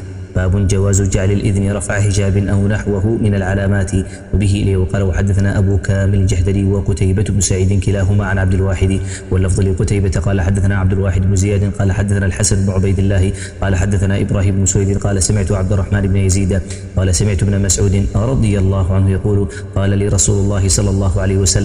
باب جواز جعل الإذن رفع حجاب أو نحوه من العلامات. وبه إليه وقال وحدثنا أبو كامل الجحدري وقتيبة بن سعيد كلاهما عن عبد الواحد واللفظ لقتيبة قال حدثنا عبد الواحد بن زياد قال حدثنا الحسن بن عبيد الله قال حدثنا إبراهيم بن سويد قال سمعت عبد الرحمن بن يزيد قال سمعت ابن مسعود رضي الله عنه يقول قال لي رسول الله صلى الله عليه وسلم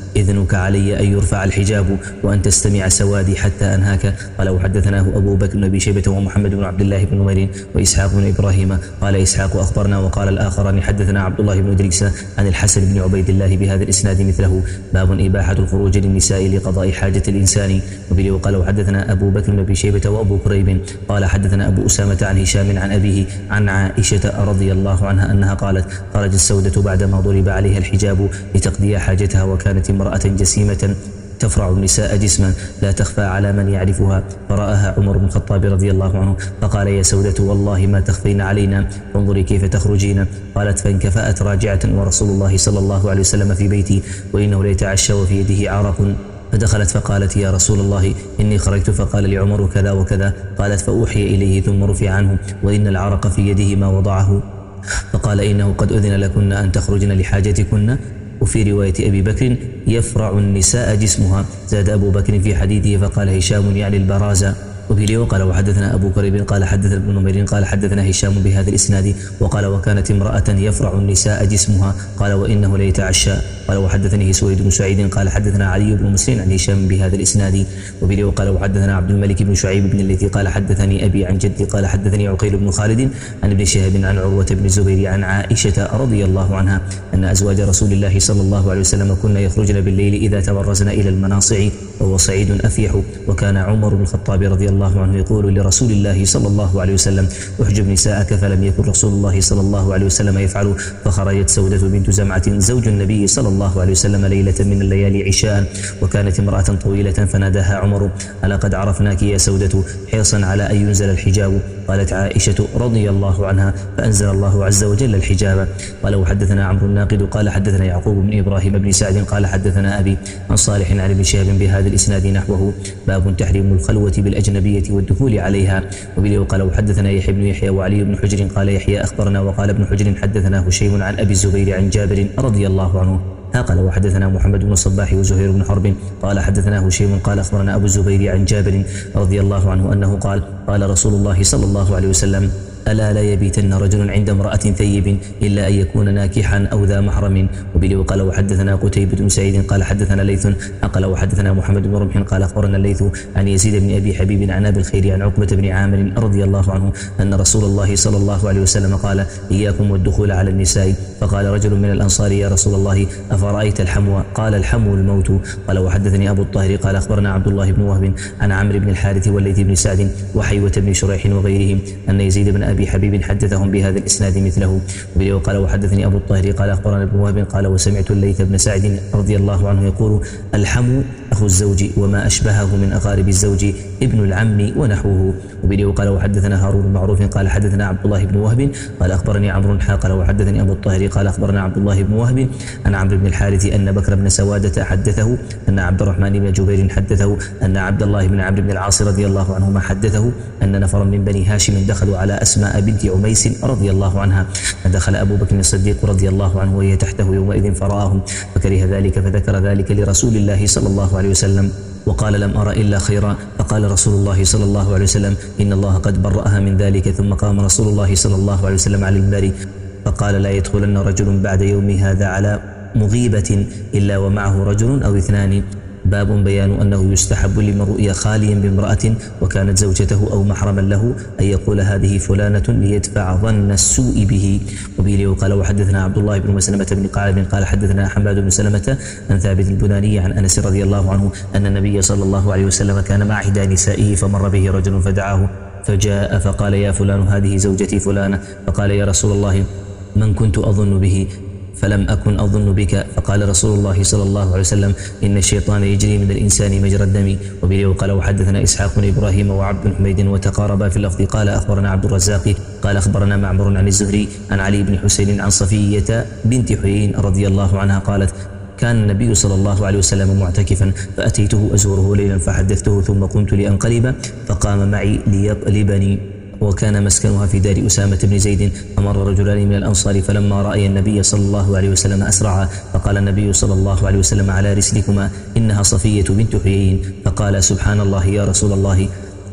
إذنك علي أن يرفع الحجاب وأن تستمع سوادي حتى أنهاك. قال وحدثناه أبو بكر بن أبي شيبة ومحمد بن عبد الله بن نمير وإسحاق بن إبراهيم. قال إسحاق أخبرنا وقال الآخران حدثنا عبد الله بن إدريس عن الحسن بن عبيد الله بهذا الإسناد مثله. باب إباحة الخروج للنساء لقضاء حاجة الإنسان. وبه وقال وحدثنا أبو بكر بن أبي شيبة وأبو كريب قال حدثنا أبو أسامة عن هشام عن أبيه عن عائشة رضي الله عنها أنها قالت خرجت سودة بعدما ضرب عليها الحجاب لتقضي حاجتها وكانت امرأة جسيمة تفرع النساء جسما لا تخفى على من يعرفها، فرآها عمر بن الخطاب رضي الله عنه فقال يا سودة والله ما تخفين علينا فانظري كيف تخرجين. قالت فانكفأت راجعة ورسول الله صلى الله عليه وسلم في بيتي وإنه ليتعشى وفي يده عرق، فدخلت فقالت يا رسول الله إني خرجت فقال لعمر كذا وكذا. قالت فأوحي إليه ثم رفع عنه وإن العرق في يده ما وضعه، فقال إنه قد أذن لكن أن تخرجن لحاجتكن. وفي رواية أبي بكر يفرع النساء جسمها. زاد أبو بكر في حديثه فقال هشام يعني البرازة. وفي وقال وحدثنا أبو كريب قال حدثنا ابن نمير قال حدثنا هشام بهذا الإسناد وقال وكانت امرأة يفرع النساء جسمها قال وإنه ليتعشى. قال وحدثني سويد بن سعيد قال حدثنا علي بن مسلم عن هشام بهذا الإسناد. وفي وقال وحدثنا عبد الملك بن شعيب بن الليثي قال حدثني أبي عن جدي قال حدثني عقيل بن خالد عن ابن شهاب عن عروة بن الزبير عن عائشة رضي الله عنها أن أزواج رسول الله صلى الله عليه وسلم كن يخرجن بالليل إذا تبرزن إلى المناصع وهو صعيد أفيح. وكان عمر بن الخطاب رضي الله عنه يقول لرسول الله صلى الله عليه وسلم احجب نساءك، فلم يكن رسول الله صلى الله عليه وسلم يفعل. فخرجت سودة بنت زمعة زوج النبي صلى الله عليه وسلم ليلة من الليالي عشاء وكانت امرأة طويلة فناداها عمر ألا قد عرفناك يا سودة حرصا على أن ينزل الحجاب. قالت عائشة رضي الله عنها فأنزل الله عز وجل الحجاب. قال وحدثنا عمرو الناقد قال حدثنا يعقوب بن إبراهيم بن سعد قال حدثنا أبي عن صالح عن ابن شهاب بهذا الإسناد نحوه. باب تحريم الخلوة بالأجنبية والدخول عليها. وبه قال وحدثنا يحيى بن يحيى وعلي بن حجر قال يحيى أخبرنا وقال ابن حجر حدثنا هشيم عن أبي الزبير عن جابر رضي الله عنه قال وحدثنا محمد بن الصباح وزهير بن حرب قال حدثنا هشيم قال أخبرنا أبو الزبير عن جابر رضي الله عنه أنه قال قال رسول الله صلى الله عليه وسلم ألا لا يبيتن رجل عند امرأة ثيب إلا أن يكون ناكحا أو ذا محرم. وبه قال وحدثنا قتيبة بن سعيد قال حدثنا ليث قال وحدثنا محمد بن رمح قال أخبرنا الليث عن يزيد بن أبي حبيب عن أبي الخير عن عقبة بن عامر رضي الله عنه أن رسول الله صلى الله عليه وسلم قال إياكم والدخول على النساء. فقال رجل من الأنصار يا رسول الله أفرأيت الحمو؟ قال الحمو الموت. قال وحدثني أبو الطاهر قال أخبرنا عبد الله بن وهب عن عمرو بن الحارث والليث بن سعد وحيوة بن شريح وغيرهم أن يزيد بن أبي حبيب حدثهم بهذا الإسناد مثله. وقال وحدثني أبو الطاهر قال أخبرنا ابن وهب قال وسمعت الليث بن سعد رضي الله عنه يقول الحمو أخو الزوج وما أشبهه من أقارب الزوج ابن العم ونحوه. وبه قال وحدثنا هارون بن معروف قال حدثنا عبد الله بن وهب قال أخبرني عمرو قال وحدثني أبو الطاهر قال أخبرنا عبد الله بن وهب عن عمرو بن الحارث أن بكر بن سوادة حدثه أن عبد الرحمن بن جبير حدثه أن عبد الله بن عمرو بن العاص رضي الله عنهما حدثه أن نفرا من بني هاشم دخلوا على أسماء بنت عميس رضي الله عنها فدخل أبو بكر الصديق رضي الله عنه وهي تحته يومئذ فرآهم فكره ذلك فذكر ذلك لرسول الله صلى الله عليه وسلم وقال لم أرى إلا خيرا. فقال رسول الله صلى الله عليه وسلم إن الله قد برأها من ذلك. ثم قام رسول الله صلى الله عليه وسلم على المنبر فقال لا يدخلن رجل بعد يوم هذا على مغيبة إلا ومعه رجل أو اثنان. باب بيان أنه يستحب لمن رؤي خاليا بامرأة وكانت زوجته أو محرما له أن يقول هذه فلانة ليدفع ظن السوء به. وبه قال وحدثنا عبد الله بن مسلمة بن قعب قال حدثنا حماد بن سلمة عن ثابت البناني عن أنس رضي الله عنه أن النبي صلى الله عليه وسلم كان مع إحدى نسائه فمر به رجل فدعاه فجاء فقال يا فلان هذه زوجتي فلانة. فقال يا رسول الله من كنت أظن به فلم أكن أظن بك. فقال رسول الله صلى الله عليه وسلم إن الشيطان يجري من الإنسان مجرى الدم. وبه قال وحدثنا إسحاق بن إبراهيم وعبد بن حميد وتقاربا في اللفظ قال أخبرنا عبد الرزاق قال أخبرنا معمر عن الزهري عن علي بن حسين عن صفية بنت حيين رضي الله عنها قالت كان النبي صلى الله عليه وسلم معتكفا فأتيته أزوره ليلا فحدثته ثم قمت لأنقلب فقام معي ليطلبني وكان مسكنها في دار أسامة بن زيد. فمر رجلان من الأنصار فلما رأي النبي صلى الله عليه وسلم أسرعا فقال النبي صلى الله عليه وسلم على رسلكما إنها صفية بنت حيين. فقال سبحان الله يا رسول الله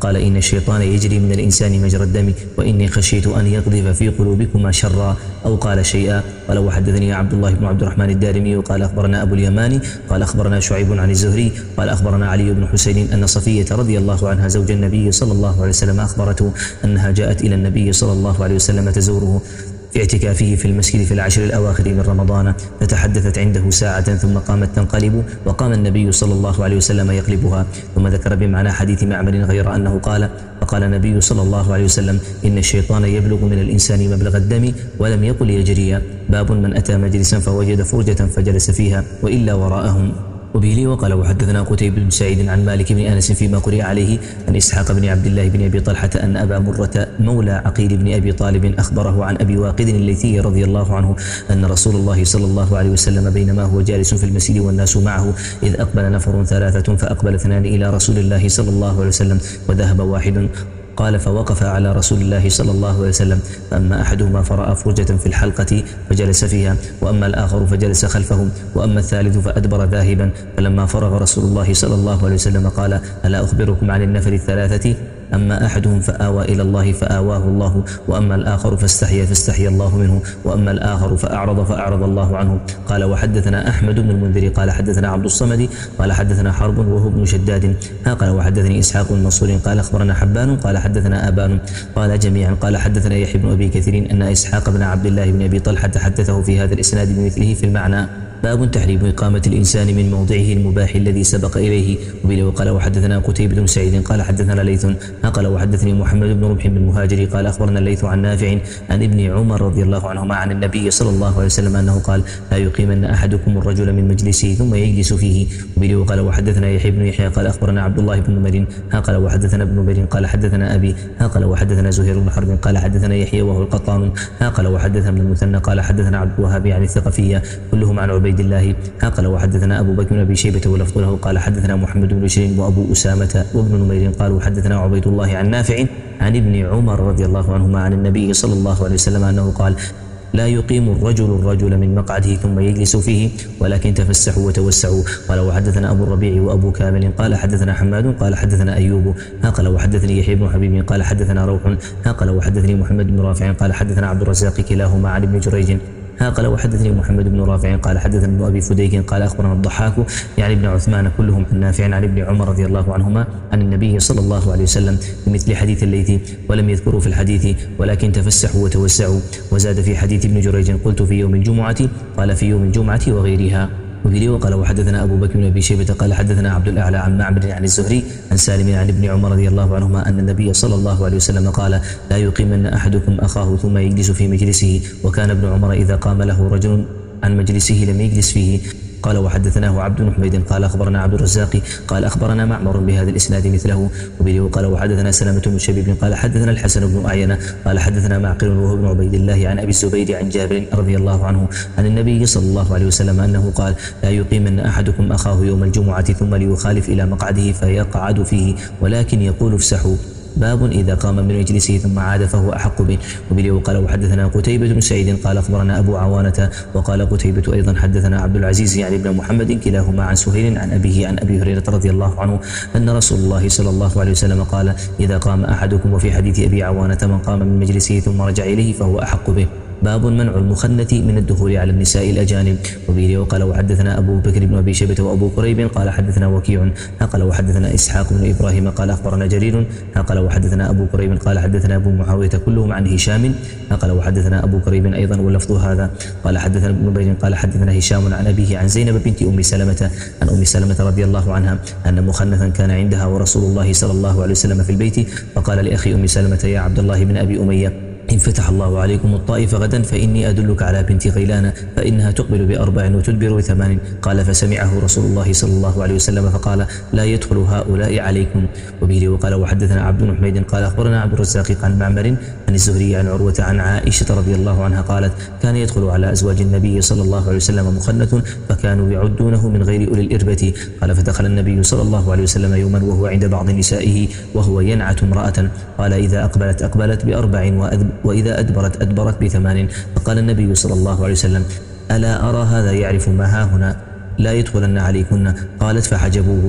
قال إن الشيطان يجري من الإنسان مجرى الدم وإني خشيت أن يقذف في قلوبكما شرا أو قال شيئا. قال وحدثني عبد الله بن عبد الرحمن الدارمي قال أخبرنا أبو اليماني قال أخبرنا شعيب عن الزهري قال أخبرنا علي بن حسين أن صفية رضي الله عنها زوج النبي صلى الله عليه وسلم أخبرته أنها جاءت إلى النبي صلى الله عليه وسلم تزوره في اعتكافه في المسجد في العشر الأواخر من رمضان، فتحدثت عنده ساعة ثم قامت تنقلب، وقام النبي صلى الله عليه وسلم يقلبها، ثم ذكر بمعنى حديث معمر غير أنه قال: فقال النبي صلى الله عليه وسلم: إن الشيطان يبلغ من الإنسان مبلغ الدم، ولم يقل يجري. باب من أتى مجلسا فوجد فرجة فجلس فيها وإلا وراءهم. وبه لي وقال وحدثنا قتيبة بن سعيد عن مالك بن أنس فيما قرئ عليه عن إسحاق بن عبد الله بن أبي طلحة أن أبا مرة مولى عقيل بن أبي طالب أخبره عن أبي واقد الليثي رضي الله عنه أن رسول الله صلى الله عليه وسلم بينما هو جالس في المسجد والناس معه إذ أقبل نفر ثلاثة فأقبل اثنان إلى رسول الله صلى الله عليه وسلم وذهب واحد. قال: فوقف على رسول الله صلى الله عليه وسلم، فأما أحدهما فرأى فرجة في الحلقة فجلس فيها، وأما الآخر فجلس خلفهم، وأما الثالث فأدبر ذاهبا. فلما فرغ رسول الله صلى الله عليه وسلم قال: ألا أخبركم عن النفر الثلاثة؟ أما أحدهم فآوى إلى الله فآواه الله، وأما الآخر فاستحيا فاستحيا الله منه، وأما الآخر فأعرض فأعرض الله عنه. قال: وحدثنا أحمد بن المنذر قال حدثنا عبد الصمد قال حدثنا حرب وهو ابن شداد قال وحدثني إسحاق بن منصور قال أخبرنا حبان قال حدثنا أبان قال جميعا قال حدثنا يحيى بن أبي كثير أن إسحاق بن عبد الله بن أبي طلحة حدثه في هذا الإسناد بمثله في المعنى. باب تحريم إقامة الإنسان من موضعه المباح الذي سبق إليه. وبه قال وحدثنا قتيبة بن سعيد قال حدثنا ليث قال وحدثني محمد بن رمح بن المهاجر قال أخبرنا الليث عن نافع عن ابن عمر رضي الله عنهما عن النبي صلى الله عليه وسلم أنه قال: لا يقيمن أحدكم الرجل من مجلسه ثم يجلس فيه. وبه قال وحدثنا يحيى بن يحيى قال أخبرنا عبد الله بن نمير قال وحدثنا ابن نمير قال حدثنا أبي قال وحدثنا زهير بن حرب قال حدثنا يحيى وهو القطان قال وحدثنا ابن المثنى قال حدثنا عبد الوهاب عن الثقفية كلهم عن عبيد الله قال وحدثنا أبو بكر بن أبي شيبة ولفظ له قال حدثنا محمد بن بشير وأبو أسامة وابن نمير قالوا حدثنا عبيد الله عن نافع عن ابن عمر رضي الله عنهما عن النبي صلى الله عليه وسلم أنه قال: لا يقيم الرجل الرجل من مقعده ثم يجلس فيه ولكن تفسحوا وتوسعوا. قال وحدثنا أبو الربيع وأبو كامل قال حدثنا حماد قال حدثنا أيوب قال وحدثني يحيى بن حبيب قال حدثنا روح قال وحدثني محمد بن رافع قال حدثنا عبد الرزاق كلاهما عن ابن جريج قال وحدثني محمد بن رافع قال حدثنا ابن أبي فديك قال أخبرنا الضحاك يعني ابن عثمان كلهم عن نافع عن ابن عمر رضي الله عنهما عن النبي صلى الله عليه وسلم بمثل حديث الليث ولم يذكروا في الحديث ولكن تفسحوا وتوسعوا. وزاد في حديث ابن جريج: قلت في يوم الجمعة قال في يوم الجمعة وغيرها. وفي وقال وحدثنا أبو بكر بن أبي شيبة قال حدثنا عبد الأعلى عن معمر عن الزهري عن سالم عن ابن عمر رضي الله عنهما أن النبي صلى الله عليه وسلم قال: لا يقيمن أحدكم أخاه ثم يجلس في مجلسه. وكان ابن عمر إذا قام له رجل عن مجلسه لم يجلس فيه. قال وحدثناه عبد بن حميد قال أخبرنا عبد الرزاق قال أخبرنا معمر بهذا الإسناد مثله. وبه قال وحدثنا سلامة بن شبيب قال حدثنا الحسن بن أعينة قال حدثنا معقل وهو ابن عبيد الله عن أبي الزبير عن جابر رضي الله عنه عن النبي صلى الله عليه وسلم أنه قال: لا يقيمن أحدكم أخاه يوم الجمعة ثم ليخالف إلى مقعده فيقعد فيه ولكن يقول افسحوا. باب إذا قام من مجلسه ثم عاد فهو أحق به. وبه قال وحدثنا قتيبة بن سعيد قال أخبرنا أبو عوانة وقال قتيبة أيضا حدثنا عبد العزيز يعني ابن محمد كلاهما عن سهيل عن أبيه عن أبي هريرة رضي الله عنه أن رسول الله صلى الله عليه وسلم قال: إذا قام أحدكم. وفي حديث أبي عوانة: من قام من مجلسه ثم رجع إليه فهو أحق به. باب منع المخنة من الدخول على النساء الأجانب. وبه وقال وحدثنا أبو بكر بن أبي شيبة وأبو قريب قال حدثنا وكيع قال وحدثنا إسحاق بن إبراهيم قال أخبرنا جرير قال وحدثنا أبو قريب قال حدثنا أبو معاوية كلهم عن هشام قال وحدثنا أبو قريب أيضا واللفظ هذا قال حدثنا ابن نمير قال حدثنا هشام عن أبيه عن زينب بنت أم سلمة عن أم سلمة رضي الله عنها أن مخنثا كان عندها ورسول الله صلى الله عليه وسلم في البيت فقال لأخي أم سلمة: يا عبد الله بن أبي أمية، إن فتح الله عليكم الطائف غدا فإني أدلك على بنت غيلان فإنها تقبل بأربع وتدبر بثمان. قال فسمعه رسول الله صلى الله عليه وسلم فقال: لا يدخل هؤلاء عليكم. وبه وقال وحدثنا عبد بن حميد قال أخبرنا عبد الرزاق عن معمر عن الزهري عن عروة عن عائشة رضي الله عنها قالت: كان يدخل على أزواج النبي صلى الله عليه وسلم مخنث فكانوا يعدونه من غير أولي الإربة. قال فدخل النبي صلى الله عليه وسلم يوما وهو عند بعض نسائه وهو ينعت امرأة قال: إذا أقبلت أقبلت بأربع وإذا أدبرت أدبرت بثمان. فقال النبي صلى الله عليه وسلم: ألا أرى هذا يعرف ما ها هنا، لا يدخلن عليكن. قالت فحجبوه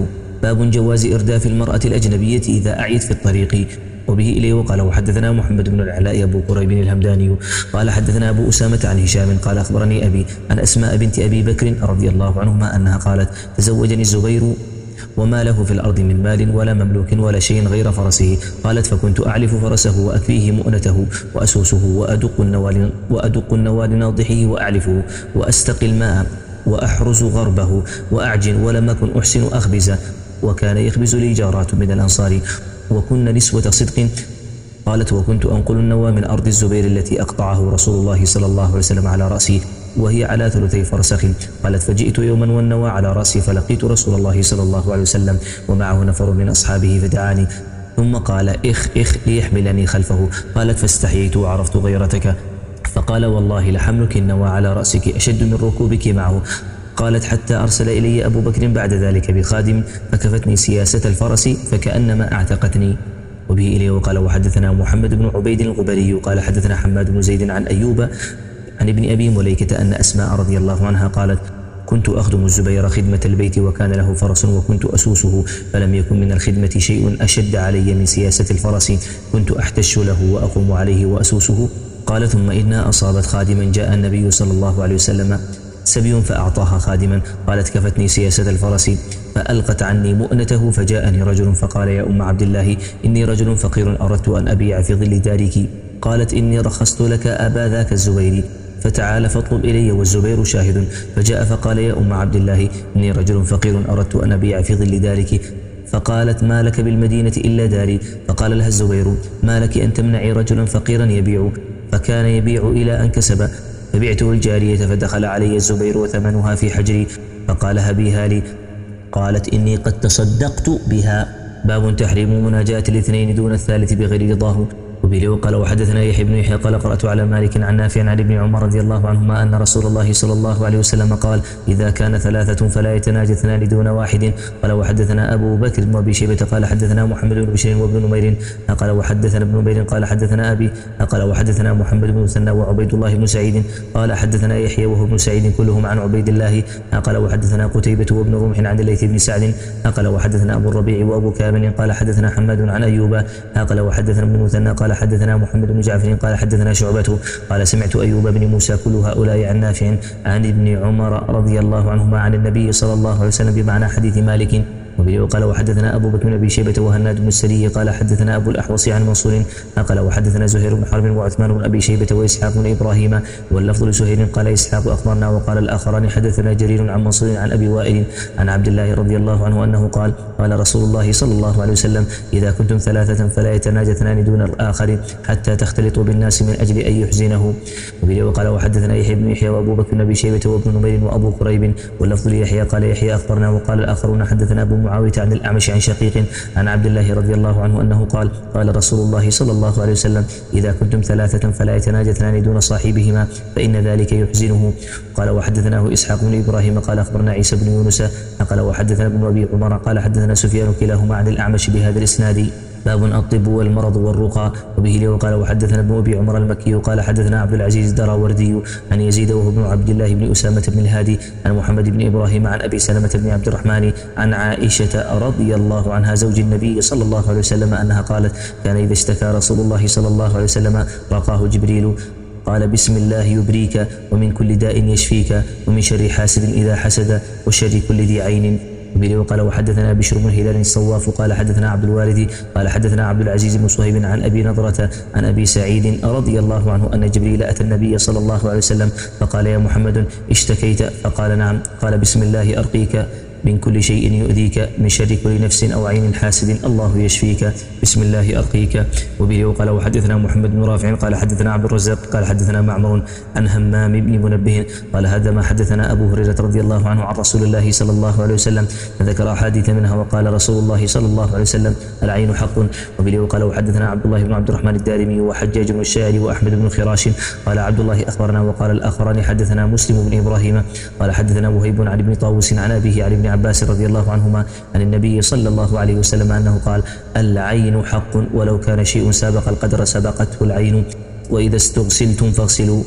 باب جواز إرداف المرأة الأجنبية إذا أعيت في الطريق. وبه إليه وقال وحدثنا محمد بن العلاء أبو قريب الهمداني قال حدثنا أبو أسامة عن هشام قال أخبرني أبي عن أسماء بنت أبي بكر رضي الله عنهما أنها قالت تزوجني الزبير وما له في الأرض من مال ولا مملوك ولا شيء غير فرسه. قالت فكنت أعلف فرسه وأكفيه مؤنته وأسوسه وأدق النوال, وأدق النوال ناضحه وأعلفه وأستقي الماء وأحرز غربه وأعجن ولم أكن أحسن أخبز. وكان يخبز لي جارات من الأنصار وكن نسوة صدق. قالت وكنت أنقل النوى من أرض الزبير التي أقطعه رسول الله صلى الله عليه وسلم على رأسي وهي على ثلثي فرسخ. قالت فجئت يوما والنوى على رأسي فلقيت رسول الله صلى الله عليه وسلم ومعه نفر من أصحابه فدعاني ثم قال إخ إخ ليحملني خلفه. قالت فاستحييت وعرفت غيرتك فقال والله لحملك النوى على رأسك أشد من ركوبك معه. قالت حتى أرسل إلي أبو بكر بعد ذلك بخادم فكفتني سياسة الفرس فكأنما أعتقتني. وبه إليه وقال وحدثنا محمد بن عبيد الغبري قال حدثنا حماد بن زيد عن أيوب عن ابن أبي مليكة أن أسماء رضي الله عنها قالت كنت أخدم الزبير خدمة البيت وكان له فرس وكنت أسوسه فلم يكن من الخدمة شيء أشد علي من سياسة الفرس كنت أحتش له وأقوم عليه وأسوسه. قال ثم إنها أصابت خادما جاء النبي صلى الله عليه وسلم سبي فأعطاها خادما. قالت كفتني سياسة الفرس فألقت عني مؤنته فجاءني رجل فقال يا أم عبد الله إني رجل فقير أردت أن أبيع في ظل دارك. قالت إني رخصت لك أبا ذاك الزبير فتعال فاطلب إلي والزبير شاهد. فجاء فقال يا أم عبد الله إني رجل فقير أردت أن أبيع في ظل دارك. فقالت ما لك بالمدينة إلا داري. فقال لها الزبير ما لك أن تمنعي رجلا فقيرا يبيع. فكان يبيع إلى أن كسب فبعته الجارية فدخل علي الزبير وثمنها في حجري فقال هبيها لي. قالت إني قد تصدقت بها. باب تحريم مناجاة الاثنين دون الثالث بغير رضاه. وبه وقال وحدثنا يحيى بن يحيى قال قرأت على مالك عن نافع عن ابن عمر رضي الله عنهما أن رسول الله صلى الله عليه وسلم قال إذا كان ثلاثة فلا يتناجى اثنان دون واحد. قال وحدثنا أبو بكر بن أبي شيبة قال حدثنا محمد بن بشير وابن نمير قال وحدثنا ابن نمير قال حدثنا أبي قال وحدثنا محمد بن مثنى وعبيد الله بن سعيد قال حدثنا يحيى وهو ابن سعيد كلهم عن عبيد الله قال وحدثنا قتيبة وابن رمح عن الليث بن سعد قال وحدثنا أبو الربيع وأبو كامل قال حدثنا حماد عن أيوب قال وحدثنا ابن مثنى قال حدثنا محمد بن جعفر قال حدثنا شعبة قال سمعت أيوب بن موسى كل هؤلاء عن نافع عن ابن عمر رضي الله عنهما عن النبي صلى الله عليه وسلم بمعنى حديث مالك. وبه قال وحدثنا أبو بكر بن أبي شيبة وهناد بن السري قال حدثنا أبو الأحوص عن منصور قال وحدثنا زهير بن حرب وعثمان بن أبي شيبة وإسحاق بن إبراهيم واللفظ لزهير قال إسحاق أخبرنا وقال الآخران حدثنا جرير عن منصور عن أبي وائل عن عبد الله رضي الله عنه أنه قال قال رسول الله صلى الله عليه وسلم إذا كنتم ثلاثة فلا يتناجى اثنان دون الآخر حتى تختلطوا بالناس من أجل أن يحزنه. وبه وقال وحدثنا يحيى بن يحيى وأبو بكر بن أبي شيبة وابن نمير وأبو قريب واللفظ ليحيى قال يحيى أخبرنا وقال الآخرون حدثنا أبو معاوية عن الأعمش عن شقيق عن عبد الله رضي الله عنه أنه قال قال رسول الله صلى الله عليه وسلم إذا كنتم ثلاثة فلا يتناجى اثنان دون صاحبهما فإن ذلك يحزنه. قال وحدثناه إسحاق بن إبراهيم قال أخبرنا عيسى بن يونس قال وحدثنا ابن أبي عمر قال حدثنا سفيان كلاهما عن الأعمش بهذا الإسناد. باب الطب والمرض والرقى. وبه لي وقال وحدثنا ابن أبي عمر المكي قال حدثنا عبد العزيز الدراوردي عن يزيد وهو ابن عبد الله بن أسامة بن الهادي عن محمد بن إبراهيم عن أبي سلمة بن عبد الرحمن عن عائشة رضي الله عنها زوج النبي صلى الله عليه وسلم أنها قالت كان إذا اشتكى رسول الله صلى الله عليه وسلم رقاه جبريل قال بسم الله يبريك ومن كل داء يشفيك ومن شر حاسد إذا حسد وشر كل ذي عين. وبه وقال وحدثنا بشر بن هلال الصواف قال حدثنا عبد الوارث قال حدثنا عبد العزيز بن صهيب عن أبي نضرة عن أبي سعيد رضي الله عنه أن جبريل أتى النبي صلى الله عليه وسلم فقال يا محمد اشتكيت؟ فقال نعم. قال بسم الله أرقيك من كل شيء يؤذيك من شر كل نفس أو عين حاسد الله يشفيك بسم الله أرقيك. وبه وقال وحدثنا محمد بن رافع قال حدثنا عبد الرزاق قال حدثنا معمر عن همام بن منبه قال هذا ما حدثنا أبو هريرة رضي الله عنه عن رسول الله صلى الله عليه وسلم فذكر أحاديث منها وقال رسول الله صلى الله عليه وسلم العين حق. وبه وقال وحدثنا عبد الله بن عبد الرحمن الدارمي وحجاج بن الشاعري وأحمد بن خراش قال عبد الله أخبرنا وقال الآخران حدثنا مسلم بن إبراهيم قال حدثنا وهيب عن ابن طاووس عن أبيه عن ابن عباس رضي الله عنهما عن النبي صلى الله عليه وسلم أنه قال العين حق ولو كان شيء سابق القدر سبقته العين وإذا استغسلتم فاغسلوا.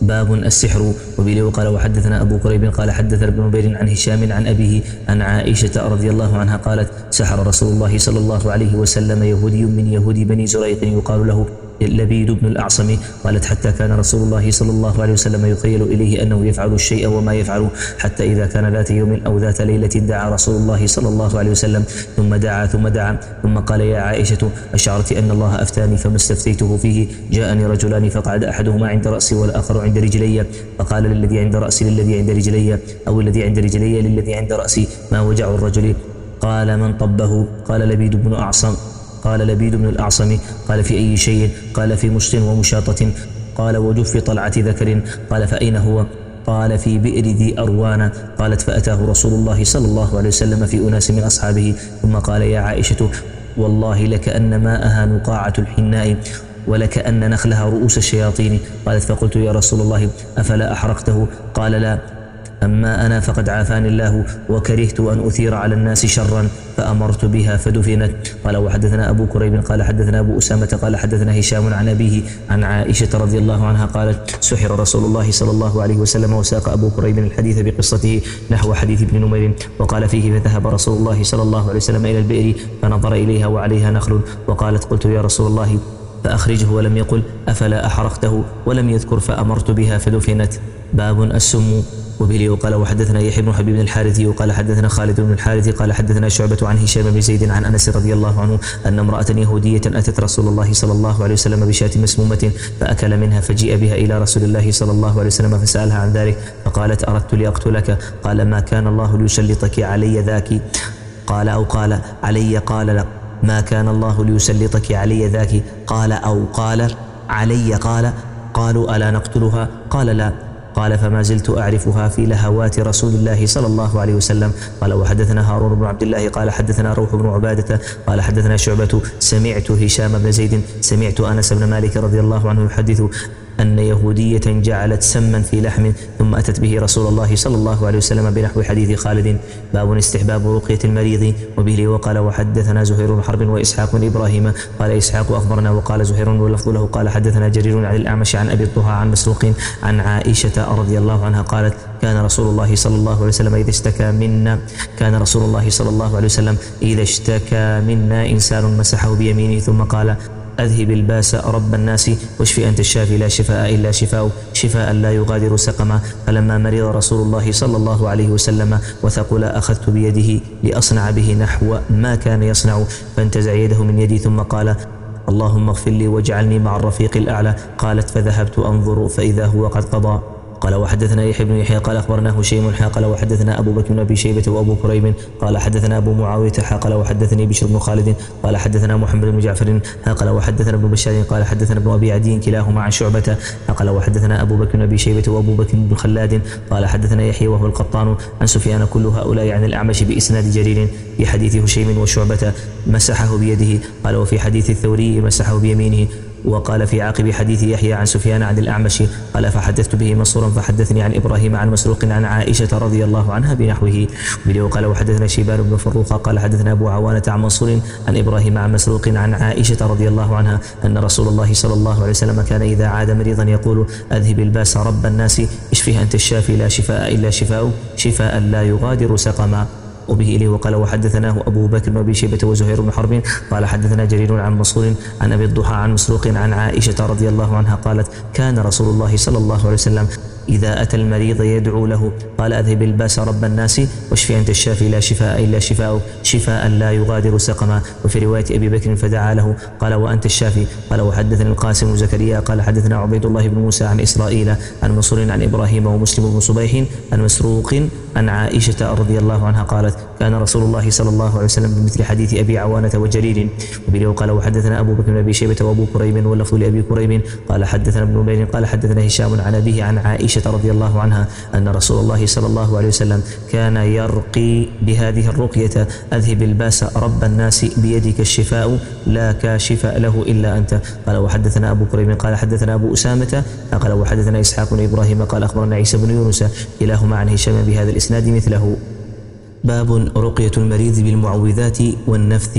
باب السحر. وبه قال وحدثنا أبو كريب قال حدثنا ابن نمير عن هشام عن أبيه عن عائشة رضي الله عنها قالت سحر رسول الله صلى الله عليه وسلم يهودي من يهودي بني زريق يقال له لبيد بن الأعصم. قالت حتى كان رسول الله صلى الله عليه وسلم يخيل إليه أنه يفعل الشيء وما يفعل، حتى إذا كان ذات يوم أو ذات ليلة دعا رسول الله صلى الله عليه وسلم ثم دعا ثم دعا ثم قال يا عائشة أشعرت أن الله أفتاني فما استفتيته فيه؟ جاءني رجلان فقعد أحدهما عند رأسي والآخر عند رجلي، فقال للذي عند رأسي للذي عند رجلي أو الذي عند رجلي للذي عند رأسي ما وجع الرجل؟ قال من طبه؟ قال لبيد بن أعصم قال لبيد بن الأعصم. قال في أي شيء؟ قال في مشط ومشاطة. قال وجف طلعة ذكر. قال فأين هو؟ قال في بئر ذي أروان. قالت فأتاه رسول الله صلى الله عليه وسلم في أناس من أصحابه ثم قال يا عائشة والله لكأن ماءها نقاعة الحناء ولكأن نخلها رؤوس الشياطين. قالت فقلت يا رسول الله أفلا أحرقته؟ قال لا، أما أنا فقد عافاني الله وكرهت أن أثير على الناس شرا فأمرت بها فدفنت. قال وحدثنا أبو كريب قال حدثنا أبو أسامة قال حدثنا هشام عن أبيه عن عائشة رضي الله عنها قالت سحر رسول الله صلى الله عليه وسلم. وساق أبو كريب الحديث بقصته نحو حديث ابن نمير وقال فيه فذهب رسول الله صلى الله عليه وسلم إلى البئر فنظر إليها وعليها نخل وقالت قلت يا رسول الله فأخرجه ولم يقل أفلا أحرقته ولم يذكر فأمرت بها فدفنت. باب السم. وبه وقال وحدثنا يحيى بن حبيب الحارثي وقال حدثنا خالد بن الحارث قال حدثنا شعبة عن هشام بن زيد عن أنس رضي الله عنه أن امرأة يهودية أتت رسول الله صلى الله عليه وسلم بشاة مسمومة فأكل منها فجيء بها إلى رسول الله صلى الله عليه وسلم فسألها عن ذلك فقالت أردت لأقتلك. قال ما كان الله ليسلطك علي ذاك. قال أو قال علي؟ قال لا. ما كان الله ليسلطك علي ذاك. قال أو قال علي؟ قال قالوا ألا نقتلها؟ قال لا. قال فما زلت أعرفها في لهوات رسول الله صلى الله عليه وسلم. قال وحدثنا هارون بن عبد الله قال حدثنا روح بن عبادة قال حدثنا شعبة سمعت هشام بن زيد سمعت أنس بن مالك رضي الله عنه يحدث أن يهودية جعلت سما في لحم ثم أتت به رسول الله صلى الله عليه وسلم بنحو حديث خالد. باب استحباب رقية المريض. وبه وقال وحدثنا زهير بن حرب وإسحاق بن إبراهيم قال إسحاق أخبرنا وقال زهير واللفظ له قال حدثنا جرير عن الأعمش عن أبي الضحى عن مسروق عن عائشة رضي الله عنها قالت كان رسول الله صلى الله عليه وسلم إذا اشتكى منا كان رسول الله صلى الله عليه وسلم إذا اشتكى منا إنسان مسحه بيمينه ثم قال أذهب الباس رب الناس واشفي أنت الشافي لا شفاء إلا شفاء شفاء لا يغادر سقما. فلما مرض رسول الله صلى الله عليه وسلم وثقل أخذت بيده لأصنع به نحو ما كان يصنع فانتزع يده من يدي ثم قال اللهم اغفر لي واجعلني مع الرفيق الأعلى. قالت فذهبت أنظر فإذا هو قد قضى. قال وحدثنا يحيى بن يحيى قال أخبرنا هشيم قال وحدثنا أبو بكر بن أبي شيبة وأبو كريب قال حدثنا أبو معاوية قال وحدثني بشر بن خالد قال حدثنا محمد بن جعفر قال وحدثنا ابن بشار قال حدثنا ابن أبي عدي كلاهما عن شعبة قال وحدثنا أبو بكر بن أبي شيبة وأبو بكر بن خلاد قال حدثنا يحيى وهو القطان عن سفيان كل هؤلاء عن الأعمش بإسناد جرير في حديث هشيم وشعبة مسحه بيده. قال وفي حديث الثوري مسحه بيمينه. وقال في عاقب حديث يحيى عن سفيان عن الأعمش قال فحدثت به منصورا فحدثني عن إبراهيم عن مسروق عن عائشة رضي الله عنها بنحوه. وقال وحدثنا شيبان بن فروق قال حدثنا أبو عوانة عن منصور عن إبراهيم عن مسروق عن عائشة رضي الله عنها أن رسول الله صلى الله عليه وسلم كان إذا عاد مريضا يقول أذهب الباس رب الناس اشفه أنت الشافي لا شفاء إلا شفاء شفاء لا يغادر سقما. وبه إليه وقال وحدثناه أبو بكر بن أبي شيبة وزهير بن حرب قال حدثنا جرير عن منصور عن أبي الضحى عن مسروق عن عائشة رضي الله عنها قالت كان رسول الله صلى الله عليه وسلم إذا أتى المريض يدعو له قال أذهب الباس رب الناس واشفي أنت الشافي لا شفاء إلا شفاء شفاء لا يغادر سقما. وفي رواية أبي بكر فدعا له قال وأنت الشافي. قال وحدثنا القاسم بن زكريا قال حدثنا عبيد الله بن موسى عن إسرائيل عن منصور عن إبراهيم ومسلم بن صبيح عن مسروق عن عائشة رضي الله عنها قالت كان رسول الله صلى الله عليه وسلم بمثل حديث أبي عوانة وجرير. وبه قال وحدثنا أبو بكر بن أبي شيبة وأبو كريب واللفظ لأبي كريب قال حدثنا ابن نمير قال حدثنا هشام عن أبيه عن عائشة رضي الله عنها أن رسول الله صلى الله عليه وسلم كان يرقي بهذه الرقية أذهب الباس رب الناس بيدك الشفاء لا كاشف له إلا أنت. قال وحدثنا أبو كريب قال حدثنا أبو أسامة قال وحدثنا إسحاق بن إبراهيم قال أخبرنا عيسى بن يونس كلاهما عن هشام بهذا الإسناد مثله. باب رقية المريض بالمعوذات والنفث.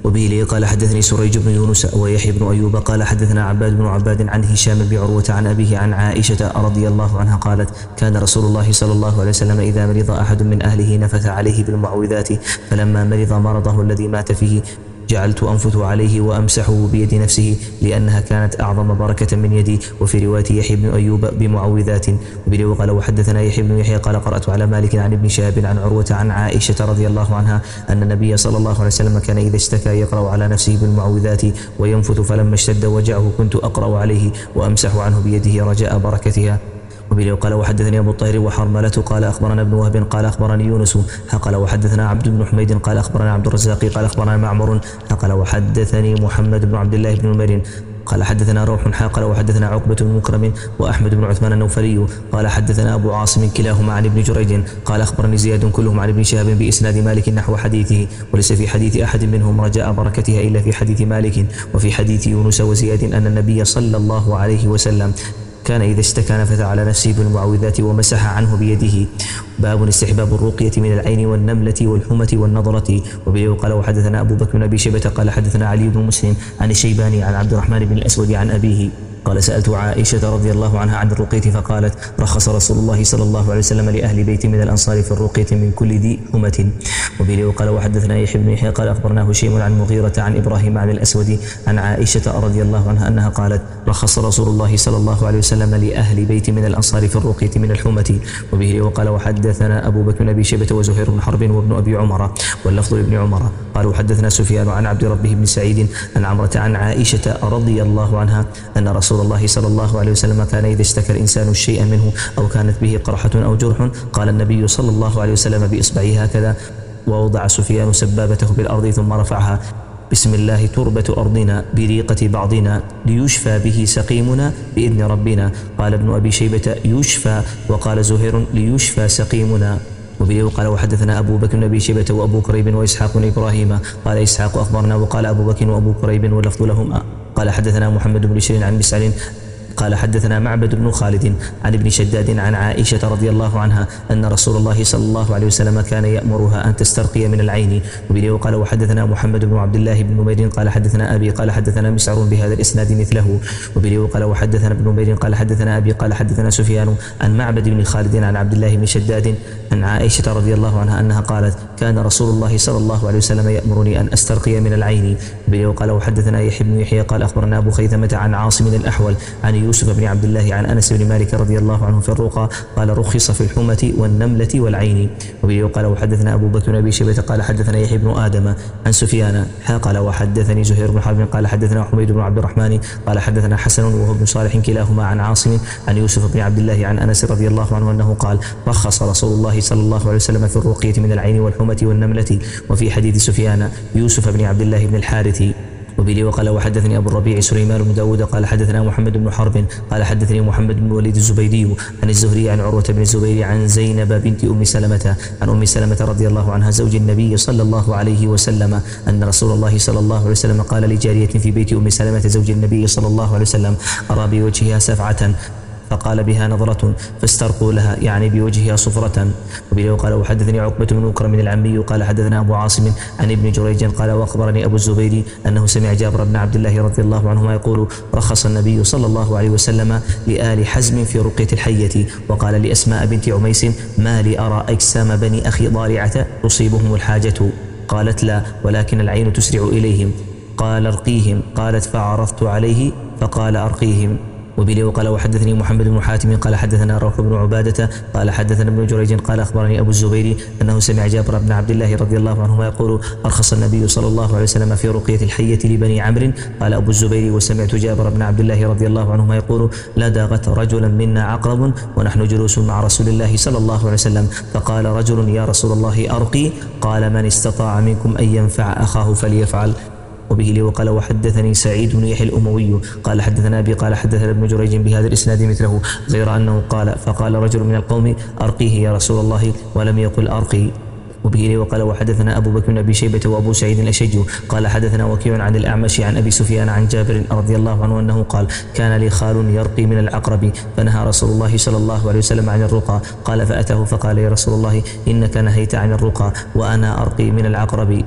وبه لي قال حدثني سريج بن يونس ويحيى بن أيوب قال حدثنا عباد بن عباد عن هشام بن عروة عن أبيه عن عائشة رضي الله عنها قالت كان رسول الله صلى الله عليه وسلم إذا مرض أحد من أهله نفث عليه بالمعوذات، فلما مرض مرضه الذي مات فيه جعلت أنفث عليه وأمسحه بيد نفسه لأنها كانت أعظم بركة من يدي. وفي رواية يحيى بن أيوب بمعوذات. وبه قال وحدثنا يحيى بن يحيى قال قرأت على مالك عن ابن شهاب عن عروة عن عائشة رضي الله عنها أن النبي صلى الله عليه وسلم كان إذا اشتكى يقرأ على نفسه بالمعوذات وينفث، فلما اشتد وجعه كنت أقرأ عليه وأمسح عنه بيده رجاء بركتها. وبه قال وحدثني أبو الطاهر وحرملة قال أخبرنا ابن وهب قال أخبرني يونس قال وحدثنا عبد بن حميد قال أخبرنا عبد الرزاق قال أخبرنا معمر قال وحدثني محمد بن عبد الله بن نمير قال حدثنا روح قال وحدثنا عقبة بن مكرم وأحمد بن عثمان النوفلي قال حدثنا أبو عاصم كلاهما عن ابن جريج قال أخبرني زياد كلهم عن ابن شهاب بإسناد مالك نحو حديثه، وليس في حديث أحد منهم رجاء بركتها إلا في حديث مالك. وفي حديث يونس وزياد أن النبي صلى الله عليه وسلم كان إذا اشتكى نفث على نفسه بالمعوذات ومسح عنه بيده. باب استحباب الرقية من العين والنملة والحمة والنضرة. وبه قال وحدثنا أبو بكر بن أبي شيبة قال حدثنا علي بن مسلم عن الشيباني عن عبد الرحمن بن الأسود عن أبيه قال سألت عائشة رضي الله عنها عن الرقية فقالت رخص رسول الله صلى الله عليه وسلم لأهل بيت من الأنصار في الرقية من كل ذي حمة. وبه قال وحدثنا يحيى بن يحيى قال أخبرنا هشيم عن مغيرة عن إبراهيم عن الأسود عن عائشة رضي الله عنها أنها قالت رخص رسول الله صلى الله عليه وسلم لأهل بيت من الأنصار في الرقية من الحمة. وبه قال وحدثنا أبو بكر بن أبي شيبة وزهير بن حرب وابن أبي عمر واللفظ لابن عمر قال وحدثنا سفيان عن عبد ربه بن سعيد عن عمرة عن عائشة رضي الله عنها أن رسول الله صلى الله عليه وسلم كان إذا اشتكى الإنسان شيئا منه أو كانت به قرحة أو جرح قال النبي صلى الله عليه وسلم بإصبعه هكذا، ووضع سفيان سبابته بالأرض ثم رفعها بسم الله تربة أرضنا بريقة بعضنا ليشفى به سقيمنا بإذن ربنا. قال ابن أبي شيبة يشفى، وقال زهير ليشفى سقيمنا. وبه قال وحدثنا أبو بكر بن أبي شيبة وأبو كريب وإسحاق بن إبراهيم قال إسحاق أخبرنا وقال أبو بكر وأبو كريب واللفظ لهما قال حدثنا محمد بن بشير عن مسعر قال حدثنا معبد بن خالد عن ابن شداد عن عائشة رضي الله عنها أن رسول الله صلى الله عليه وسلم كان يأمرها أن تسترقي من العين. وبه قال وحدثنا محمد بن عبد الله بن نمير قال حدثنا أبي قال حدثنا مسعر بهذا الإسناد مثله. وبه قال وحدثنا ابن نمير قال حدثنا أبي قال حدثنا سفيان عن معبد بن خالد عن عبد الله بن شداد عن عائشة رضي الله عنها أنها قالت كان رسول الله صلى الله عليه وسلم يأمرني أن أسترقي من العين. وبه قال وحدثنا يحيى بن يحيى قال أخبرنا أبو خيثمة عن عاصم الأحول عن يوسف بن عبد الله عن أنس بن مالك رضي الله عنه في الرقى قال رخص في الحمة والنملة والعين. وبه قال وحدثنا أبو بكر بن أبي شيبة قال حدثنا يحيى بن آدم عن سفيان قال وحدثني زهير بن حرب قال حدثنا حميد بن عبد الرحمن قال حدثنا حسن وهو بن صالح كلاهما عن عاصم عن يوسف بن عبد الله عن أنس رضي الله عنه أنه قال رخص رسول الله صلى الله عليه وسلم في الرقية من العين والحمة والنملة. وفي حديث سفيان يوسف بن عبد الله بن الحارث. وبه وقال وحدثني أبو الربيع سليمان بن داود قال حدثنا محمد بن حرب قال حدثني محمد بن وليد الزبيدي عن الزهري عن عروة بن الزبير عن زينب بنت أم سلمة عن أم سلمة رضي الله عنها زوج النبي صلى الله عليه وسلم أن رسول الله صلى الله عليه وسلم قال لجارية في بيت أم سلمة زوج النبي صلى الله عليه وسلم أرى بوجهها سفعة فقال بها نظرة فاسترقوا لها يعني بوجهها صفرة. وبه قال وحدثني عقبة بن مكرم العمي قال حدثنا أبو عاصم عن ابن جريج قال وأخبرني أبو الزبير أنه سمع جابر بن عبد الله رضي الله عنهما يقول رخص النبي صلى الله عليه وسلم لآل حزم في رقية الحية. وقال لأسماء بنت عميس ما لي أرى أجسام بني أخي ضارعة تصيبهم الحاجة؟ قالت لا ولكن العين تسرع إليهم. قال ارقيهم. قالت فعرضت عليه فقال أرقيهم. وبه قال وحدثني محمد بن حاتم قال حدثنا روح بن عبادة قال حدثنا ابن جريج قال أخبرني أبو الزبير أنه سمع جابر بن عبد الله رضي الله عنهما يقول أرخص النبي صلى الله عليه وسلم في رقية الحية لبني عمرو. قال أبو الزبير وسمعت جابر بن عبد الله رضي الله عنهما يقول لا داغت رجلا منا عقرب ونحن جلوس مع رسول الله صلى الله عليه وسلم فقال رجل يا رسول الله أرقي؟ قال من استطاع منكم أن ينفع أخاه فليفعل. وبه لي وقال وحدثني سعيد بن يحيى الأموي قال حدثنا أبي قال حدثنا ابن جريج بهذا الإسناد مثله غير أنه قال فقال رجل من القوم أرقيه يا رسول الله ولم يقل أرقي. وبه لي وقال وحدثنا أبو بكر بن أبي شيبة وأبو سعيد الأشج قال حدثنا وكيع عن الأعمش عن أبي سفيان عن جابر رضي الله عنه أنه قال كان لي خال يرقي من العقرب فنهى رسول الله صلى الله عليه وسلم عن الرقى. قال فأتاه فقال يا رسول الله إنك نهيت عن الرقى وأنا أرقي من العقرب.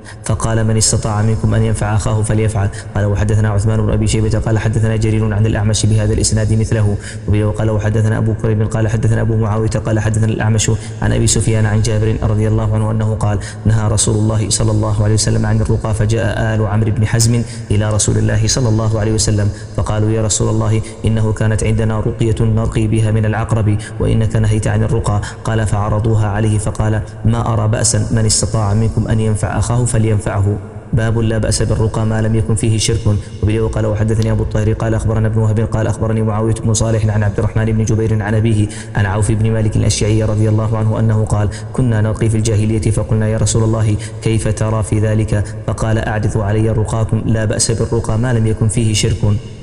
فقال من استطاع منكم أن ينفع أخاه فليفعل. قال وحدثنا عثمان بن أبي شيبة قال حدثنا جرير عن الأعمش بهذا الإسناد مثله. وقال وحدثنا أبو كريب قال حدثنا أبو معاوية قال حدثنا الأعمش عن أبي سفيان عن جابر رضي الله عنه أنه قال نهى رسول الله صلى الله عليه وسلم عن الرقى، فجاء آل عمرو بن حزم إلى رسول الله صلى الله عليه وسلم فقالوا يا رسول الله إنه كانت عندنا رقية نرقي بها من العقرب وإنك نهيت عن الرقى. قال فعرضوها عليه فقال ما أرى بأسا، من استطاع منكم أن ينفع أخاه فلينفعه. باب لا بأس بالرقى ما لم يكن فيه شرك. وبه قال وحدثني أبو الطاهر قال أخبرنا ابن وهب قال أخبرني معاوية بن صالح عن عبد الرحمن بن جبير عن أبيه عن عوف بن مالك الأشعري رضي الله عنه أنه قال كنا نرقي في الجاهلية فقلنا يا رسول الله كيف ترى في ذلك؟ فقال أعرضوا علي رقاكم لا بأس بالرقى ما لم يكن فيه شرك.